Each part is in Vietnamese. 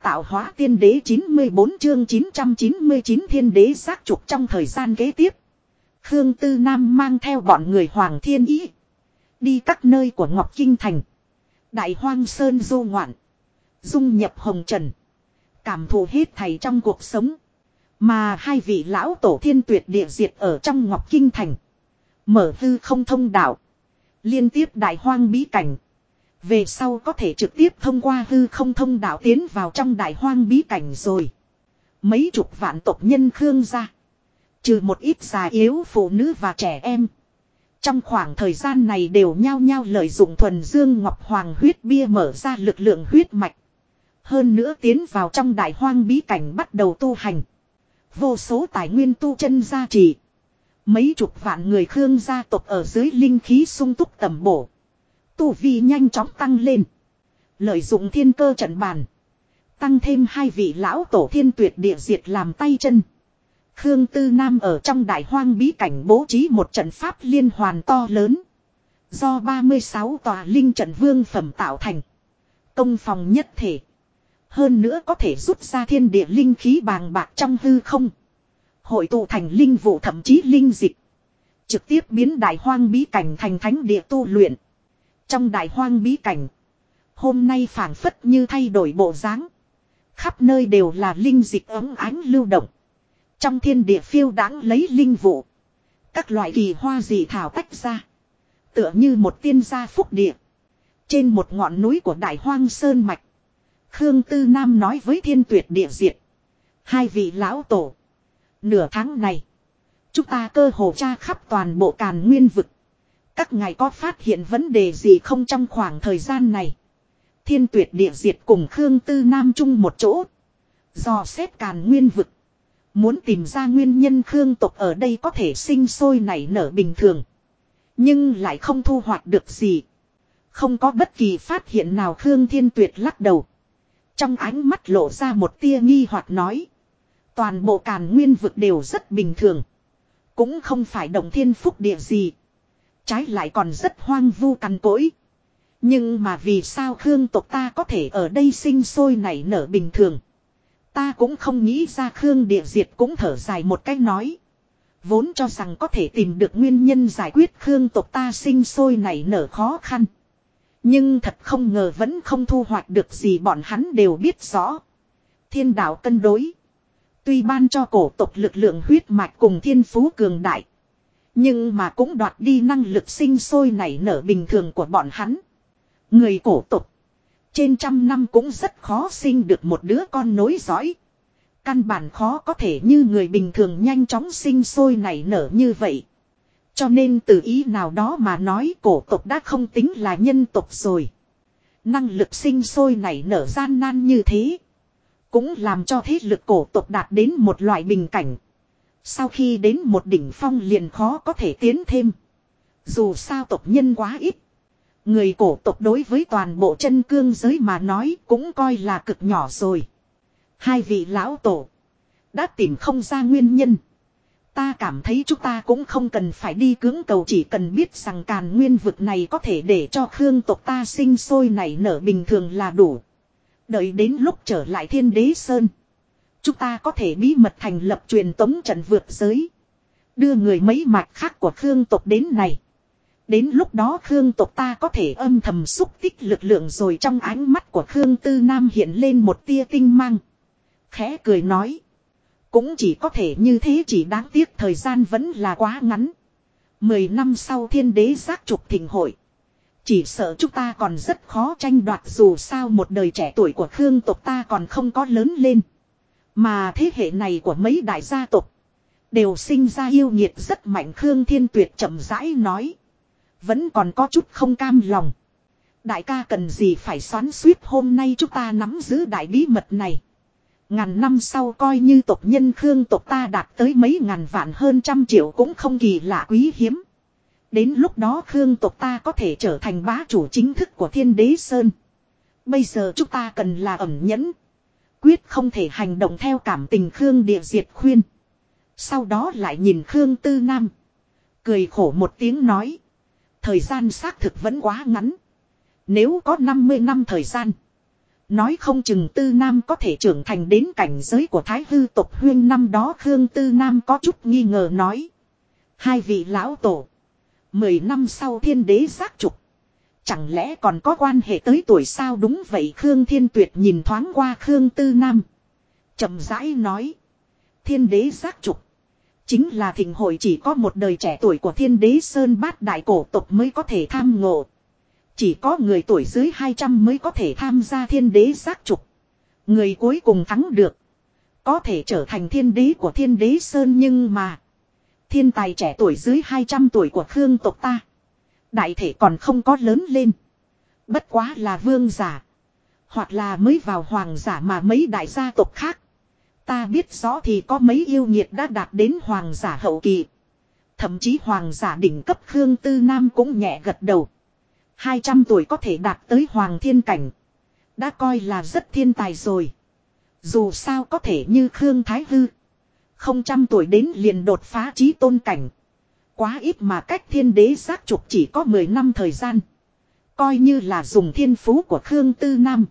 tạo hóa tiên đế 94 chương 999 thiên đế giác trục. Trong thời gian kế tiếp, Khương Tư Nam mang theo bọn người Hoàng Thiên Ý đi các nơi của Ngọc Kinh Thành, Đại Hoang Sơn du ngoạn, dung nhập hồng trần, cảm thụ hết thảy trong cuộc sống. Mà hai vị lão tổ thiên tuyệt địa diệt ở trong Ngọc Kinh Thành, mở hư không thông đạo, liên tiếp Đại Hoang bí cảnh. Về sau có thể trực tiếp thông qua hư không thông đạo tiến vào trong Đại Hoang bí cảnh rồi. Mấy chục vạn tộc nhân Khương gia, trừ một ít già yếu phụ nữ và trẻ em, trong khoảng thời gian này đều nhao nhao lợi dụng thuần dương ngọc hoàng huyết bia mở ra lực lượng huyết mạch. Hơn nữa tiến vào trong Đại Hoang bí cảnh bắt đầu tu hành. Vô số tài nguyên tu chân gia trì. Mấy chục vạn người Khương gia tộc ở dưới linh khí sung túc tầm bổ, tu vi nhanh chóng tăng lên. Lợi dụng thiên cơ trận bàn, tăng thêm hai vị lão tổ thiên tuyệt địa diệt làm tay chân. Khương Tư Nam ở trong Đại Hoang bí cảnh bố trí một trận pháp liên hoàn to lớn, do 36 tòa linh trận vương phẩm tạo thành, công phòng nhất thể. Hơn nữa có thể rút ra thiên địa linh khí bàng bạc trong hư không, hội tụ thành linh vụ thậm chí linh dịch, trực tiếp biến Đại Hoang bí cảnh thành thánh địa tu luyện. Trong Đại Hoang bí cảnh, hôm nay phảng phất như thay đổi bộ dáng, khắp nơi đều là linh dịch ấm ánh lưu động. Trong thiên địa phiêu đãng lấy linh vụ, các loại kỳ hoa dị thảo tách ra, tựa như một tiên gia phúc địa. Trên một ngọn núi của Đại Hoang Sơn mạch, Khương Tư Nam nói với thiên tuyệt địa diệt: hai vị lão tổ, nửa tháng này chúng ta cơ hồ tra khắp toàn bộ Càn Nguyên vực. Các ngài có phát hiện vấn đề gì không? Trong khoảng thời gian này, thiên tuyệt địa diệt cùng Khương Tư Nam chung một chỗ, dò xét Càn Nguyên vực, muốn tìm ra nguyên nhân Khương tộc ở đây có thể sinh sôi nảy nở bình thường, nhưng lại không thu hoạch được gì. Không có bất kỳ phát hiện nào. Khương Thiên Tuyệt lắc đầu, trong ánh mắt lộ ra một tia nghi hoặc nói: toàn bộ Càn Nguyên vực đều rất bình thường, cũng không phải động thiên phúc địa gì, trái lại còn rất hoang vu cằn cỗi. Nhưng mà vì sao Khương tộc ta có thể ở đây sinh sôi nảy nở bình thường, ta cũng không nghĩ ra. Khương địa diệt cũng thở dài một cái nói: vốn cho rằng có thể tìm được nguyên nhân giải quyết Khương tộc ta sinh sôi nảy nở khó khăn, nhưng thật không ngờ vẫn không thu hoạch được gì. Bọn hắn đều biết rõ, thiên đạo cân đối, tuy ban cho cổ tộc lực lượng huyết mạch cùng thiên phú cường đại, nhưng mà cũng đoạt đi năng lực sinh sôi nảy nở bình thường của bọn hắn. Người cổ tộc trên trăm năm cũng rất khó sinh được một đứa con nối dõi, căn bản khó có thể như người bình thường nhanh chóng sinh sôi nảy nở như vậy. Cho nên từ ý nào đó mà nói, cổ tộc đã không tính là nhân tộc rồi. Năng lực sinh sôi nảy nở gian nan như thế, cũng làm cho thế lực cổ tộc đạt đến một loại bình cảnh. Sau khi đến một đỉnh phong liền khó có thể tiến thêm. Dù sao tộc nhân quá ít, người cổ tộc đối với toàn bộ chân cương giới mà nói cũng coi là cực nhỏ rồi. Hai vị lão tổ đã tìm không ra nguyên nhân, ta cảm thấy chúng ta cũng không cần phải đi cưỡng cầu, chỉ cần biết rằng Càn Nguyên vực này có thể để cho Khương tộc ta sinh sôi nảy nở bình thường là đủ. Đợi đến lúc trở lại Thiên Đế Sơn, chúng ta có thể bí mật thành lập truyền tống trận vượt giới, đưa người mấy mạch khác của Khương tộc đến này. Đến lúc đó Khương tộc ta có thể âm thầm xúc tích lực lượng rồi. Trong ánh mắt của Khương Tư Nam hiện lên một tia tinh mang, khẽ cười nói: cũng chỉ có thể như thế, chỉ đáng tiếc thời gian vẫn là quá ngắn. 10 năm sau thiên đế giác trục thịnh hội, chỉ sợ chúng ta còn rất khó tranh đoạt. Dù sao một đời trẻ tuổi của Khương tộc ta còn không có lớn lên, mà thế hệ này của mấy đại gia tộc đều sinh ra yêu nghiệt rất mạnh. Khương Thiên Tuyệt chậm rãi nói, vẫn còn có chút không cam lòng. Đại ca cần gì phải xoắn xuýt, hôm nay chúng ta nắm giữ đại bí mật này, ngàn năm sau coi như tộc nhân Khương tộc ta đạt tới mấy ngàn vạn hơn trăm triệu cũng không kỳ lạ quý hiếm. Đến lúc đó Khương tộc ta có thể trở thành bá chủ chính thức của Thiên Đế Sơn. Bây giờ chúng ta cần là ẩn nhẫn, quyết không thể hành động theo cảm tình. Khương địa diệt khuyên. Sau đó lại nhìn Khương Tư Nam, cười khổ một tiếng nói: thời gian xác thực vẫn quá ngắn. Nếu có 50 năm thời gian, Nói không chừng Tư Nam có thể trưởng thành đến cảnh giới của Thái Hư tộc huyên năm đó Khương Tư Nam có chút nghi ngờ nói. Hai vị lão tổ. 10 năm sau thiên đế giác trục. Chẳng lẽ còn có quan hệ tới tuổi sao đúng vậy Khương Thiên Tuyệt nhìn thoáng qua Khương Tư Nam. Chậm rãi nói. Thiên đế giác trục. Chính là thịnh hội chỉ có một đời trẻ tuổi của thiên đế Sơn Bát Đại cổ tộc mới có thể tham ngộ. Chỉ có người tuổi dưới 200 mới có thể tham gia thiên đế giác trục. Người cuối cùng thắng được. Có thể trở thành thiên đế của thiên đế Sơn nhưng mà. Thiên tài trẻ tuổi dưới 200 tuổi của Khương tộc ta. Đại thể còn không có lớn lên. Bất quá là vương giả. Hoặc là mới vào hoàng giả mà mấy đại gia tộc khác. Ta biết rõ thì có mấy yêu nghiệt đã đạt đến hoàng giả hậu kỳ. Thậm chí hoàng giả đỉnh cấp Khương Tư Nam cũng nhẹ gật đầu. 200 tuổi có thể đạt tới hoàng thiên cảnh. Đã coi là rất thiên tài rồi. Dù sao có thể như Khương Thái Hư. 100 tuổi đến liền đột phá chí tôn cảnh. Quá ít mà cách thiên đế giác trục chỉ có 10 năm thời gian. Coi như là dùng thiên phú của Khương Tư Nam.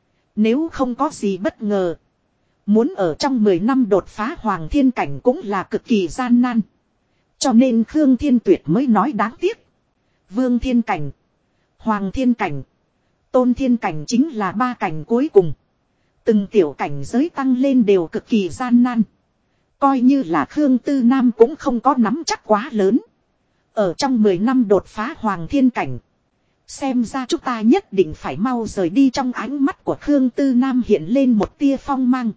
Nếu không có gì bất ngờ. Muốn ở trong 10 năm đột phá hoàng thiên cảnh cũng là cực kỳ gian nan. Cho nên Khương Thiên Tuyệt mới nói đáng tiếc. Vương thiên cảnh. Hoàng thiên cảnh. Tôn thiên cảnh chính là ba cảnh cuối cùng. Từng tiểu cảnh giới tăng lên đều cực kỳ gian nan. Coi như là Khương Tư Nam cũng không có nắm chắc quá lớn. Ở trong 10 năm đột phá hoàng thiên cảnh. Xem ra chúng ta nhất định phải mau rời đi trong ánh mắt của Khương Tư Nam hiện lên một tia phong mang.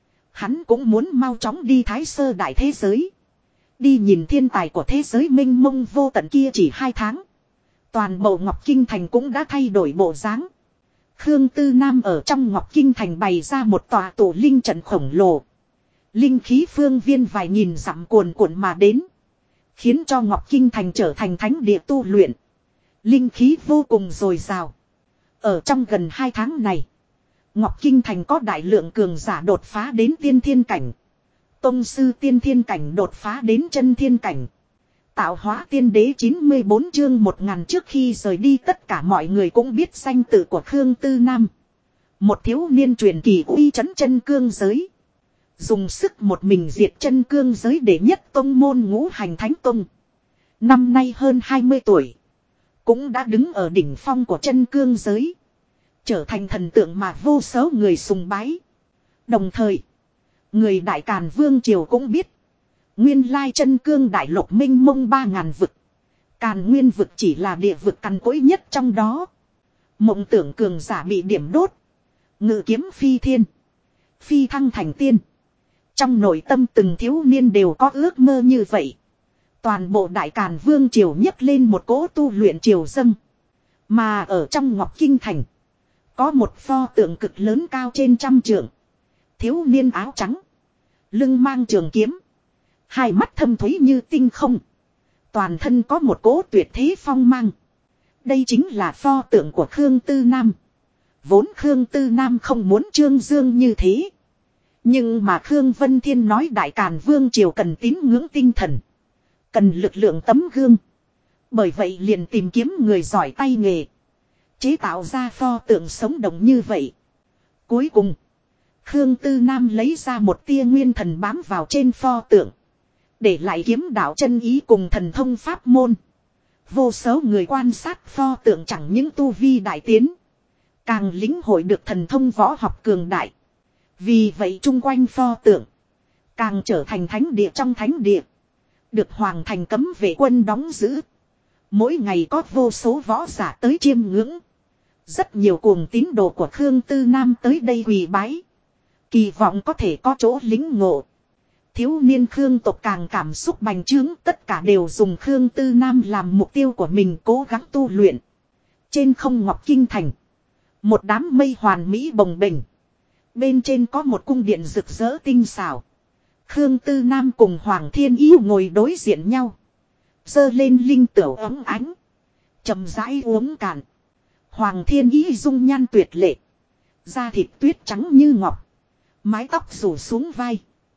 Hắn cũng muốn mau chóng đi Thái Sơ đại thế giới. Đi nhìn thiên tài của thế giới mênh mông vô tận kia chỉ 2 tháng. Toàn bộ Ngọc Kinh Thành cũng đã thay đổi bộ dáng. Khương Tư Nam ở trong Ngọc Kinh Thành bày ra một tòa tổ linh trận khổng lồ. Linh khí phương viên vài nghìn dặm cuồn cuộn mà đến. Khiến cho Ngọc Kinh Thành trở thành thánh địa tu luyện. Linh khí vô cùng dồi dào. Ở trong gần 2 tháng này. Ngọc Kinh Thành có đại lượng cường giả đột phá đến tiên thiên cảnh. Tông sư tiên thiên cảnh đột phá đến chân thiên cảnh. Tạo hóa tiên đế 94 chương 1000 trước khi rời đi tất cả mọi người cũng biết danh tự của Khương Tư Nam. Một thiếu niên truyền kỳ uy chấn chân cương giới. Dùng sức một mình diệt chân cương giới để nhất tông môn ngũ hành thánh tông. Năm nay hơn 20 tuổi. Cũng đã đứng ở đỉnh phong của chân cương giới. Trở thành thần tượng mà vô số người sùng bái. Đồng thời, người Đại Càn Vương Triều cũng biết. Nguyên lai chân cương đại lục minh mông 3000 vực. Càn nguyên vực chỉ là địa vực cằn cỗi nhất trong đó. Mộng tưởng cường giả bị điểm đốt. Ngự kiếm phi thiên. Phi thăng thành tiên. Trong nội tâm từng thiếu niên đều có ước mơ như vậy. Toàn bộ Đại Càn Vương Triều nhấc lên một cỗ tu luyện triều dâng. Mà ở trong Ngọc Kinh Thành. Có một pho tượng cực lớn cao trên 100 trượng. Thiếu niên áo trắng. Lưng mang trường kiếm. Hai mắt thâm thúy như tinh không. Toàn thân có một cỗ tuyệt thế phong mang. Đây chính là pho tượng của Khương Tư Nam. Vốn Khương Tư Nam không muốn trương dương như thế. Nhưng mà Khương Vân Thiên nói Đại Càn Vương Triều cần tín ngưỡng tinh thần. Cần lực lượng tấm gương. Bởi vậy liền tìm kiếm người giỏi tay nghề. Chế tạo ra pho tượng sống động như vậy. Cuối cùng, Khương Tư Nam lấy ra một tia nguyên thần bám vào trên pho tượng. Để lại kiếm đạo chân ý cùng thần thông pháp môn. Vô số người quan sát pho tượng chẳng những tu vi đại tiến. Càng lĩnh hội được thần thông võ học cường đại. Vì vậy chung quanh pho tượng. Càng trở thành thánh địa trong thánh địa. Được hoàng thành cấm vệ quân đóng giữ. Mỗi ngày có vô số võ giả tới chiêm ngưỡng. Rất nhiều cuồng tín đồ của Khương Tư Nam tới đây quỳ bái. Kỳ vọng có thể có chỗ lính ngộ. Thiếu niên Khương tộc càng cảm xúc bành trướng. Tất cả đều dùng Khương Tư Nam làm mục tiêu của mình cố gắng tu luyện. Trên không Ngọc Kinh Thành. Một đám mây hoàn mỹ bồng bềnh. Bên trên có một cung điện rực rỡ tinh xảo. Khương Tư Nam cùng Hoàng Thiên Yêu ngồi đối diện nhau. Giơ lên linh tửu ấm ánh. Chậm rãi uống cạn. Hoàng Thiên Ý dung nhan tuyệt lệ. Da thịt tuyết trắng như ngọc. Mái tóc rủ xuống vai.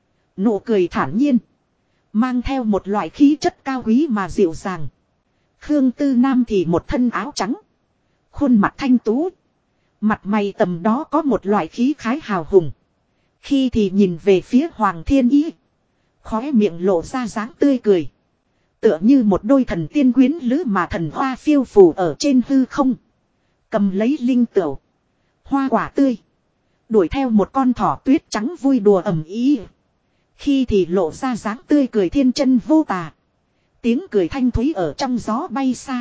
Nụ cười thản nhiên. Mang theo một loại khí chất cao quý mà dịu dàng. Khương Tư Nam thì một thân áo trắng. Khuôn mặt thanh tú. Mặt mày tầm đó có một loại khí khái hào hùng. Khi thì nhìn về phía Hoàng Thiên Ý. Khóe miệng lộ ra dáng tươi cười. Tựa như một đôi thần tiên quyến lữ mà thần hoa phiêu phù ở trên hư không. Cầm lấy linh tửu. Hoa quả tươi. Đuổi theo một con thỏ tuyết trắng vui đùa ầm ĩ. Khi thì lộ ra dáng tươi cười thiên chân vô tà. Tiếng cười thanh thúy ở trong gió bay xa.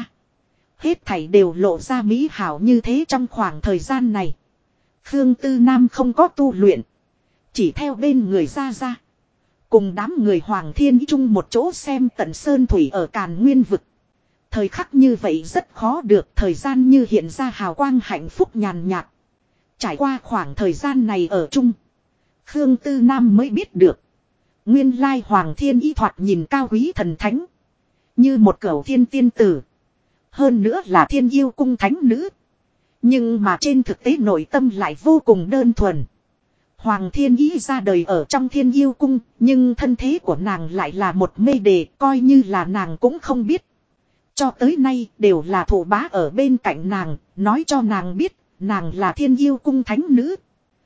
Hết thảy đều lộ ra mỹ hảo như thế trong khoảng thời gian này. Khương Tư Nam không có tu luyện. Chỉ theo bên người ra. Cùng đám người Hoàng Thiên Ý chung một chỗ xem tận sơn thủy ở Càn Nguyên vực. Thời khắc như vậy rất khó được, thời gian như hiện ra hào quang hạnh phúc nhàn nhạt. Trải qua khoảng thời gian này ở chung. Khương Tư Nam mới biết được. Nguyên lai Hoàng Thiên Ý thoạt nhìn cao quý thần thánh. Như một cẩu thiên tiên tử. Hơn nữa là thiên yêu cung thánh nữ. Nhưng mà trên thực tế nội tâm lại vô cùng đơn thuần. Hoàng Thiên Ý ra đời ở trong thiên yêu cung. Nhưng thân thế của nàng lại là một mê đề, coi như là nàng cũng không biết. Cho tới nay đều là thổ bá ở bên cạnh nàng, nói cho nàng biết nàng là thiên yêu cung thánh nữ.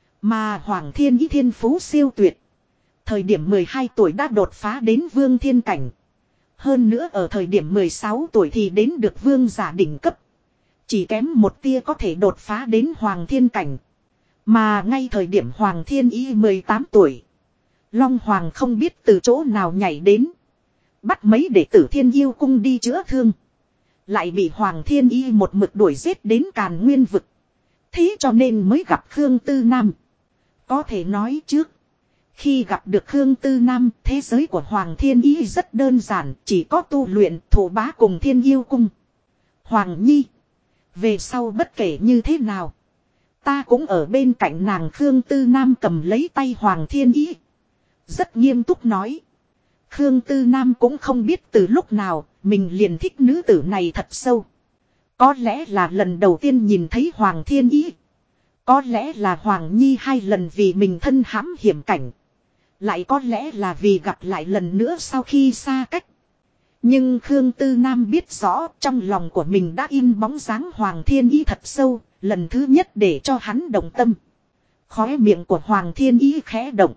Mà Hoàng Thiên Ý thiên phú siêu tuyệt. Thời điểm 12 tuổi đã đột phá đến vương thiên cảnh. Hơn nữa ở thời điểm 16 tuổi thì đến được vương giả đỉnh cấp. Chỉ kém một tia có thể đột phá đến hoàng thiên cảnh. Mà ngay thời điểm Hoàng Thiên Ý 18 tuổi. Long Hoàng không biết từ chỗ nào nhảy đến. Bắt mấy đệ tử thiên yêu cung đi chữa thương. Lại bị Hoàng Thiên Ý một mực đuổi giết đến Càn Nguyên vực. Thế cho nên mới gặp Khương Tư Nam. Có thể nói trước. Khi gặp được Khương Tư Nam, thế giới của Hoàng Thiên Ý rất đơn giản. Chỉ có tu luyện thổ bá cùng thiên yêu cung. Hoàng Nhi. Về sau bất kể như thế nào. Ta cũng ở bên cạnh nàng. Khương Tư Nam cầm lấy tay Hoàng Thiên Ý. Rất nghiêm túc nói. Khương Tư Nam cũng không biết từ lúc nào mình liền thích nữ tử này thật sâu. Có lẽ là lần đầu tiên nhìn thấy Hoàng Thiên Ý. Có lẽ là Hoàng Nhi hai lần vì mình thân hãm hiểm cảnh. Lại có lẽ là vì gặp lại lần nữa sau khi xa cách. Nhưng Khương Tư Nam biết rõ trong lòng của mình đã in bóng dáng Hoàng Thiên Ý thật sâu. Lần thứ nhất để cho hắn động tâm. Khóe miệng của Hoàng Thiên Ý khẽ động.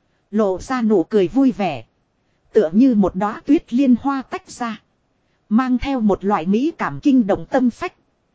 Lộ ra nụ cười vui vẻ. Tựa như một đóa tuyết liên hoa tách ra. Mang theo một loại mỹ cảm kinh động tâm phách.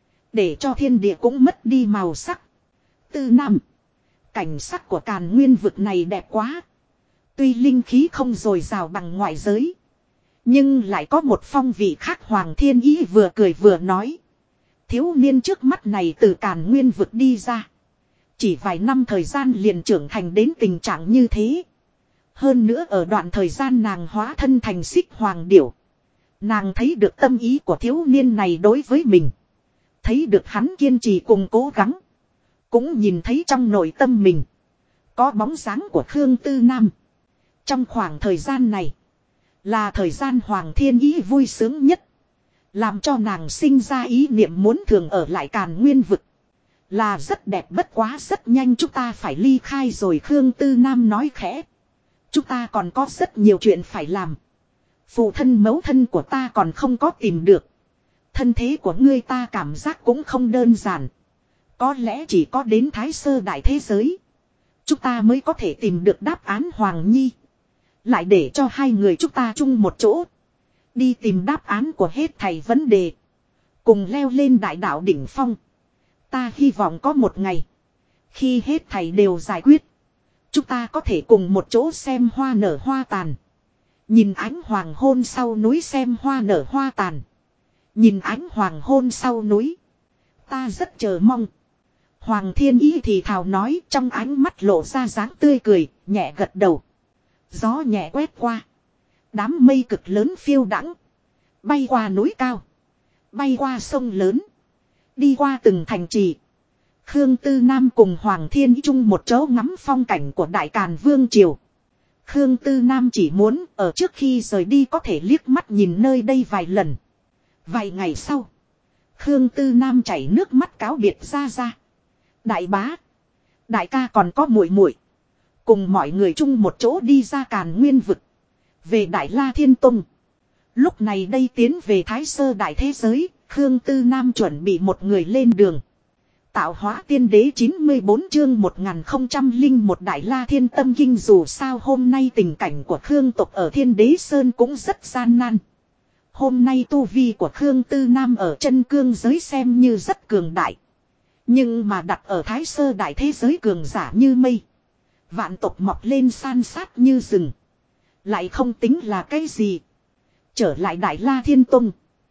Để cho thiên địa cũng mất đi màu sắc. Tư Nam. Cảnh sắc của Càn Nguyên vực này đẹp quá. Tuy linh khí không dồi dào bằng ngoại giới. Nhưng lại có một phong vị khác. Hoàng Thiên Ý vừa cười vừa nói. Thiếu niên trước mắt này từ Càn Nguyên vực đi ra. Chỉ vài năm thời gian liền trưởng thành đến tình trạng như thế. Hơn nữa ở đoạn thời gian nàng hóa thân thành xích hoàng điểu. Nàng thấy được tâm ý của thiếu niên này đối với mình. Thấy được hắn kiên trì cùng cố gắng. Cũng nhìn thấy trong nội tâm mình. Có bóng dáng của Khương Tư Nam. Trong khoảng thời gian này. Là thời gian Hoàng Thiên Ý vui sướng nhất. Làm cho nàng sinh ra ý niệm muốn thường ở lại Càn Nguyên vực. Là rất đẹp bất quá rất nhanh chúng ta phải ly khai rồi. Khương Tư Nam nói khẽ. Chúng ta còn có rất nhiều chuyện phải làm. Phụ thân mẫu thân của ta còn không có tìm được. Thân thế của ngươi ta cảm giác cũng không đơn giản. Có lẽ chỉ có đến Thái Sơ Đại thế giới. Chúng ta mới có thể tìm được đáp án Hoàng Nhi. Lại để cho hai người chúng ta chung một chỗ. Đi tìm đáp án của hết thảy vấn đề. Cùng leo lên đại đạo đỉnh phong. Ta hy vọng có một ngày. Khi hết thảy đều giải quyết. Chúng ta có thể cùng một chỗ xem hoa nở hoa tàn. Nhìn ánh hoàng hôn sau núi xem hoa nở hoa tàn. Nhìn ánh hoàng hôn sau núi. Ta rất chờ mong. Hoàng Thiên Ý thì thào nói trong ánh mắt lộ ra dáng tươi cười, nhẹ gật đầu. Gió nhẹ quét qua. Đám mây cực lớn phiêu đãng. Bay qua núi cao. Bay qua sông lớn. Đi qua từng thành trì. Khương Tư Nam cùng Hoàng Thiên Ý chung một chỗ ngắm phong cảnh của Đại Càn Vương Triều. Khương Tư Nam chỉ muốn ở trước khi rời đi có thể liếc mắt nhìn nơi đây vài lần. Vài ngày sau. Khương Tư Nam chảy nước mắt cáo biệt ra. Đại bá. Đại ca còn có muội muội. Cùng mọi người chung một chỗ đi ra Càn Nguyên vực. Về Đại La Thiên Tông. Lúc này đây tiến về Thái Sơ Đại thế giới. Khương Tư Nam chuẩn bị một người lên đường. Tạo hóa tiên đế 94 chương 1001 Đại La Thiên Tâm Kinh. Dù sao hôm nay tình cảnh của Khương tộc ở Thiên Đế Sơn cũng rất gian nan. Hôm nay tu vi của Khương Tư Nam ở chân cương giới xem như rất cường đại. Nhưng mà đặt ở Thái Sơ đại thế giới cường giả như mây. Vạn tộc mọc lên san sát như rừng. Lại không tính là cái gì. Trở lại Đại La Thiên Tông.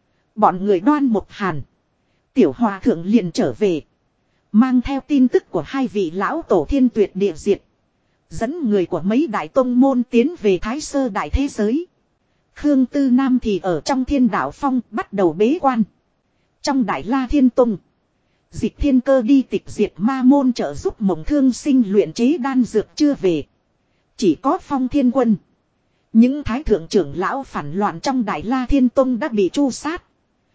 Bọn người Đoan Mộc Hàn. Tiểu Hòa Thượng liền trở về. Mang theo tin tức của hai vị lão tổ thiên tuyệt địa diệt. Dẫn người của mấy đại tông môn tiến về Thái Sơ đại thế giới. Khương Tư Nam thì ở trong Thiên Đạo Phong bắt đầu bế quan. Trong Đại La Thiên Tông. Dịch Thiên Cơ đi tịch diệt ma môn trợ giúp Mộng Thương Sinh luyện chế đan dược chưa về. Chỉ có Phong Thiên Quân. Những thái thượng trưởng lão phản loạn trong Đại La Thiên Tông đã bị tru sát.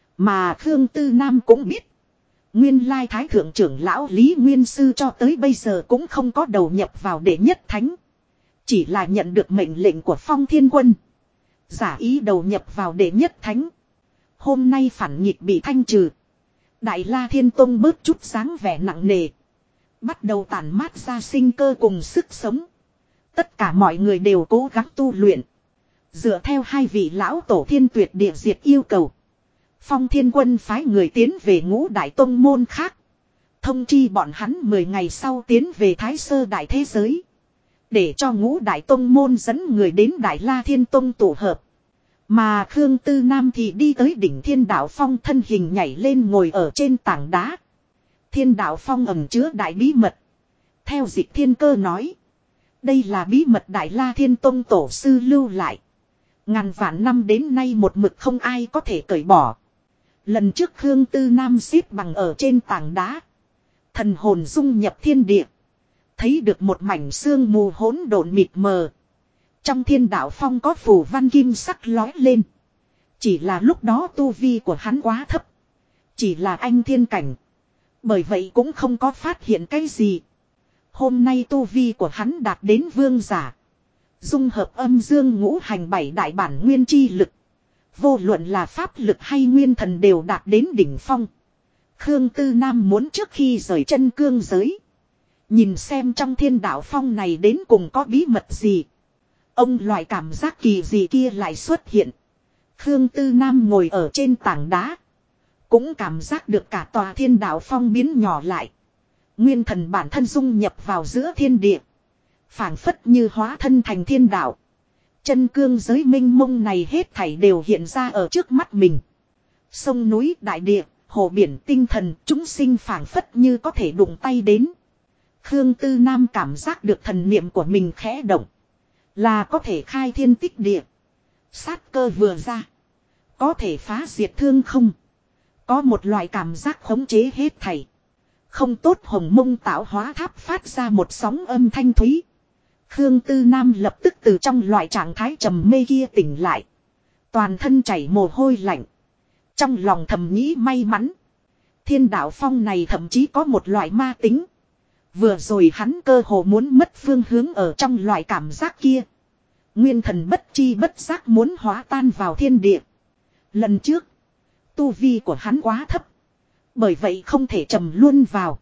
Mà Khương Tư Nam cũng biết. Nguyên lai thái thượng trưởng lão Lý Nguyên Sư cho tới bây giờ cũng không có đầu nhập vào đệ nhất thánh. Chỉ là nhận được mệnh lệnh của Phong Thiên Quân. Giả ý đầu nhập vào đệ nhất thánh. Hôm nay phản nghịch bị thanh trừ. Đại La Thiên Tông bớt chút dáng vẻ nặng nề. Bắt đầu tản mát ra sinh cơ cùng sức sống. Tất cả mọi người đều cố gắng tu luyện. Dựa theo hai vị lão tổ thiên tuyệt địa diệt yêu cầu. Phong Thiên Quân phái người tiến về ngũ đại tông môn khác. Thông chi bọn hắn 10 ngày sau tiến về Thái Sơ đại thế giới. Để cho ngũ đại tông môn dẫn người đến Đại La Thiên Tông tụ hợp. Mà Khương Tư Nam thì đi tới đỉnh Thiên Đạo Phong, thân hình nhảy lên ngồi ở trên tảng đá. Thiên Đạo Phong ẩn chứa đại bí mật. Theo Dịch Thiên Cơ nói. Đây là bí mật Đại La Thiên Tông tổ sư lưu lại. Ngàn vạn năm đến nay một mực không ai có thể cởi bỏ. Lần trước Khương Tư Nam xếp bằng ở trên tảng đá. Thần hồn dung nhập thiên địa. Thấy được một mảnh sương mù hỗn độn mịt mờ. Trong Thiên Đạo Phong có phù văn kim sắc lói lên. Chỉ là lúc đó tu vi của hắn quá thấp. Chỉ là anh thiên cảnh. Bởi vậy cũng không có phát hiện cái gì. Hôm nay tu vi của hắn đạt đến vương giả. Dung hợp âm dương ngũ hành 7 đại bản nguyên chi lực. Vô luận là pháp lực hay nguyên thần đều đạt đến đỉnh phong. Khương Tư Nam muốn trước khi rời chân cương giới. Nhìn xem trong Thiên Đạo Phong này đến cùng có bí mật gì. Ông loại cảm giác kỳ dị kia lại xuất hiện. Khương Tư Nam ngồi ở trên tảng đá. Cũng cảm giác được cả tòa Thiên Đạo Phong biến nhỏ lại. Nguyên thần bản thân dung nhập vào giữa thiên địa. Phảng phất như hóa thân thành thiên đạo. Chân cương giới minh mông này hết thảy đều hiện ra ở trước mắt mình. Sông núi, đại địa, hồ biển, tinh thần, chúng sinh phảng phất như có thể đụng tay đến. Khương Tư Nam cảm giác được thần niệm của mình khẽ động. Là có thể khai thiên tích địa. Sát cơ vừa ra. Có thể phá diệt thương không. Có một loại cảm giác khống chế hết thảy. Không tốt hồng mông tạo hóa tháp phát ra một sóng âm thanh thúy. Khương Tư Nam lập tức từ trong loại trạng thái trầm mê kia tỉnh lại. Toàn thân chảy mồ hôi lạnh. Trong lòng thầm nghĩ may mắn. Thiên Đạo Phong này thậm chí có một loại ma tính. Vừa rồi hắn cơ hồ muốn mất phương hướng ở trong loại cảm giác kia. Nguyên thần bất chi bất giác muốn hóa tan vào thiên địa. Lần trước, tu vi của hắn quá thấp. Bởi vậy không thể trầm luôn vào.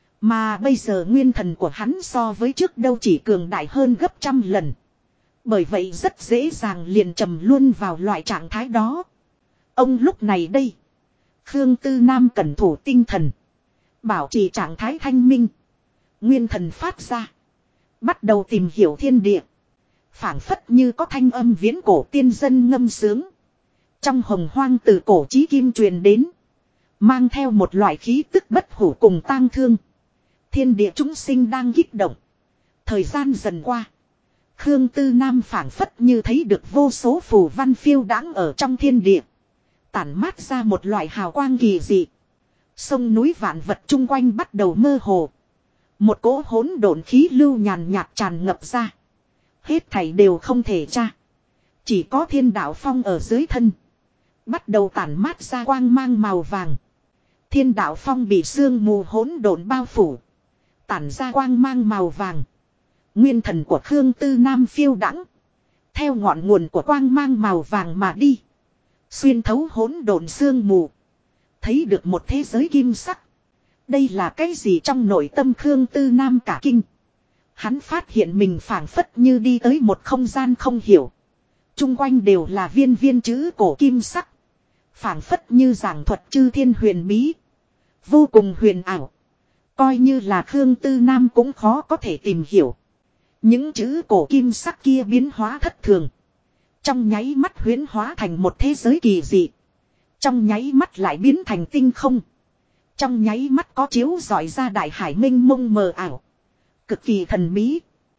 Mà bây giờ nguyên thần của hắn so với trước đâu chỉ cường đại hơn gấp trăm lần. Bởi vậy rất dễ dàng liền trầm luôn vào loại trạng thái đó. Ông lúc này đây. Khương Tư Nam cẩn thủ tinh thần. Bảo trì trạng thái thanh minh. Nguyên thần phát ra. Bắt đầu tìm hiểu thiên địa. Phảng phất như có thanh âm viễn cổ tiên dân ngâm sướng. Trong hồng hoang từ cổ chí kim truyền đến. Mang theo một loại khí tức bất hủ cùng tang thương. Thiên địa chúng sinh đang kích động. Thời gian dần qua. Khương Tư Nam phảng phất như thấy được vô số phù văn phiêu đãng ở trong thiên địa. Tản mát ra một loại hào quang kỳ dị. Sông núi vạn vật chung quanh bắt đầu mơ hồ. Một cỗ hỗn độn khí lưu nhàn nhạt tràn ngập ra. Hết thảy đều không thể tra. Chỉ có Thiên Đạo Phong ở dưới thân. Bắt đầu tản mát ra quang mang màu vàng. Thiên Đạo Phong bị sương mù hỗn độn bao phủ. Tản ra quang mang màu vàng. Nguyên thần của Khương Tư Nam phiêu đãng. Theo ngọn nguồn của quang mang màu vàng mà đi. Xuyên thấu hỗn độn sương mù. Thấy được một thế giới kim sắc. Đây là cái gì trong nội tâm Khương Tư Nam cả kinh. Hắn phát hiện mình phảng phất như đi tới một không gian không hiểu. Trung quanh đều là viên viên chữ cổ kim sắc. Phảng phất như giảng thuật chư thiên huyền bí. Vô cùng huyền ảo. Coi như là Khương Tư Nam cũng khó có thể tìm hiểu. Những chữ cổ kim sắc kia biến hóa thất thường. Trong nháy mắt huyễn hóa thành một thế giới kỳ dị. Trong nháy mắt lại biến thành tinh không. Trong nháy mắt có chiếu rọi ra đại hải mênh mông mờ ảo. Cực kỳ thần bí.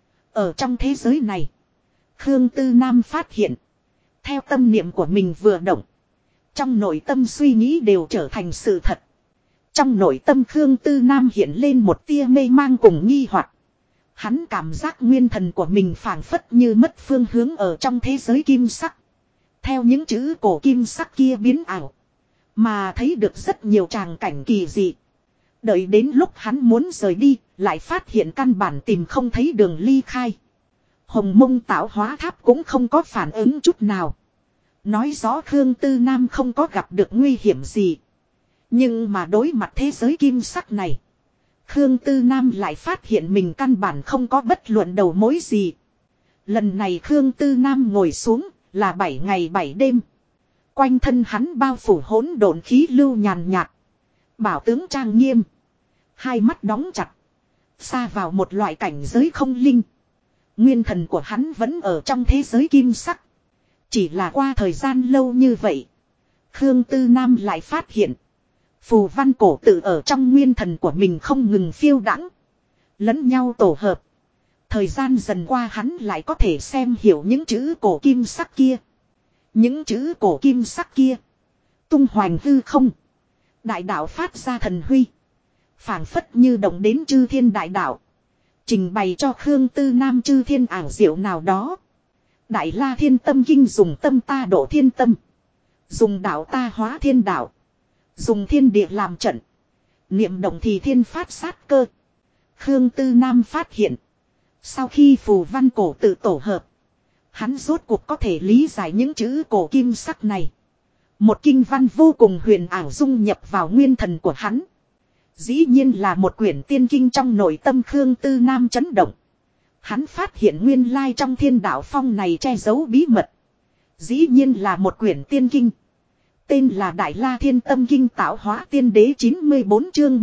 Ở trong thế giới này, Khương Tư Nam phát hiện. Theo tâm niệm của mình vừa động. Trong nội tâm suy nghĩ đều trở thành sự thật. Trong nội tâm Khương Tư Nam hiện lên một tia mê mang cùng nghi hoặc. Hắn cảm giác nguyên thần của mình phảng phất như mất phương hướng ở trong thế giới kim sắc. Theo những chữ cổ kim sắc kia biến ảo. Mà thấy được rất nhiều tràng cảnh kỳ dị. Đợi đến lúc hắn muốn rời đi, lại phát hiện căn bản tìm không thấy đường ly khai. Hồng Mông Tạo Hóa Tháp cũng không có phản ứng chút nào. Nói rõ Khương Tư Nam không có gặp được nguy hiểm gì. Nhưng mà đối mặt thế giới kim sắc này, Khương Tư Nam lại phát hiện mình căn bản không có bất luận đầu mối gì. Lần này Khương Tư Nam ngồi xuống là 7 ngày 7 đêm. Quanh thân hắn bao phủ hỗn độn khí lưu nhàn nhạt. Bảo tướng trang nghiêm. Hai mắt đóng chặt. Xa vào một loại cảnh giới không linh. Nguyên thần của hắn vẫn ở trong thế giới kim sắc. Chỉ là qua thời gian lâu như vậy, Khương Tư Nam lại phát hiện phù văn cổ tự ở trong nguyên thần của mình không ngừng phiêu đãng, lẫn nhau tổ hợp. Thời gian dần qua hắn lại có thể xem hiểu những chữ cổ kim sắc kia. Những chữ cổ kim sắc kia tung hoành hư không. Đại đạo phát ra thần huy. Phảng phất như động đến chư thiên đại đạo. Trình bày cho Khương Tư Nam chư thiên ảo diệu nào đó. Đại La Thiên Tâm Kinh dùng tâm ta độ thiên tâm. Dùng đạo ta hóa thiên đạo. Dùng thiên địa làm trận. Niệm động thì thiên phát sát cơ. Khương Tư Nam phát hiện. Sau khi phù văn cổ tự tổ hợp, hắn rốt cuộc có thể lý giải những chữ cổ kim sắc này. Một kinh văn vô cùng huyền ảo dung nhập vào nguyên thần của hắn. Dĩ nhiên là một quyển tiên kinh. Trong nội tâm Khương Tư Nam chấn động. Hắn phát hiện nguyên lai trong thiên đạo phong này che giấu bí mật. Dĩ nhiên là một quyển tiên kinh. Tên là Đại La Thiên Tâm Kinh Tạo Hóa Tiên Đế 94 chương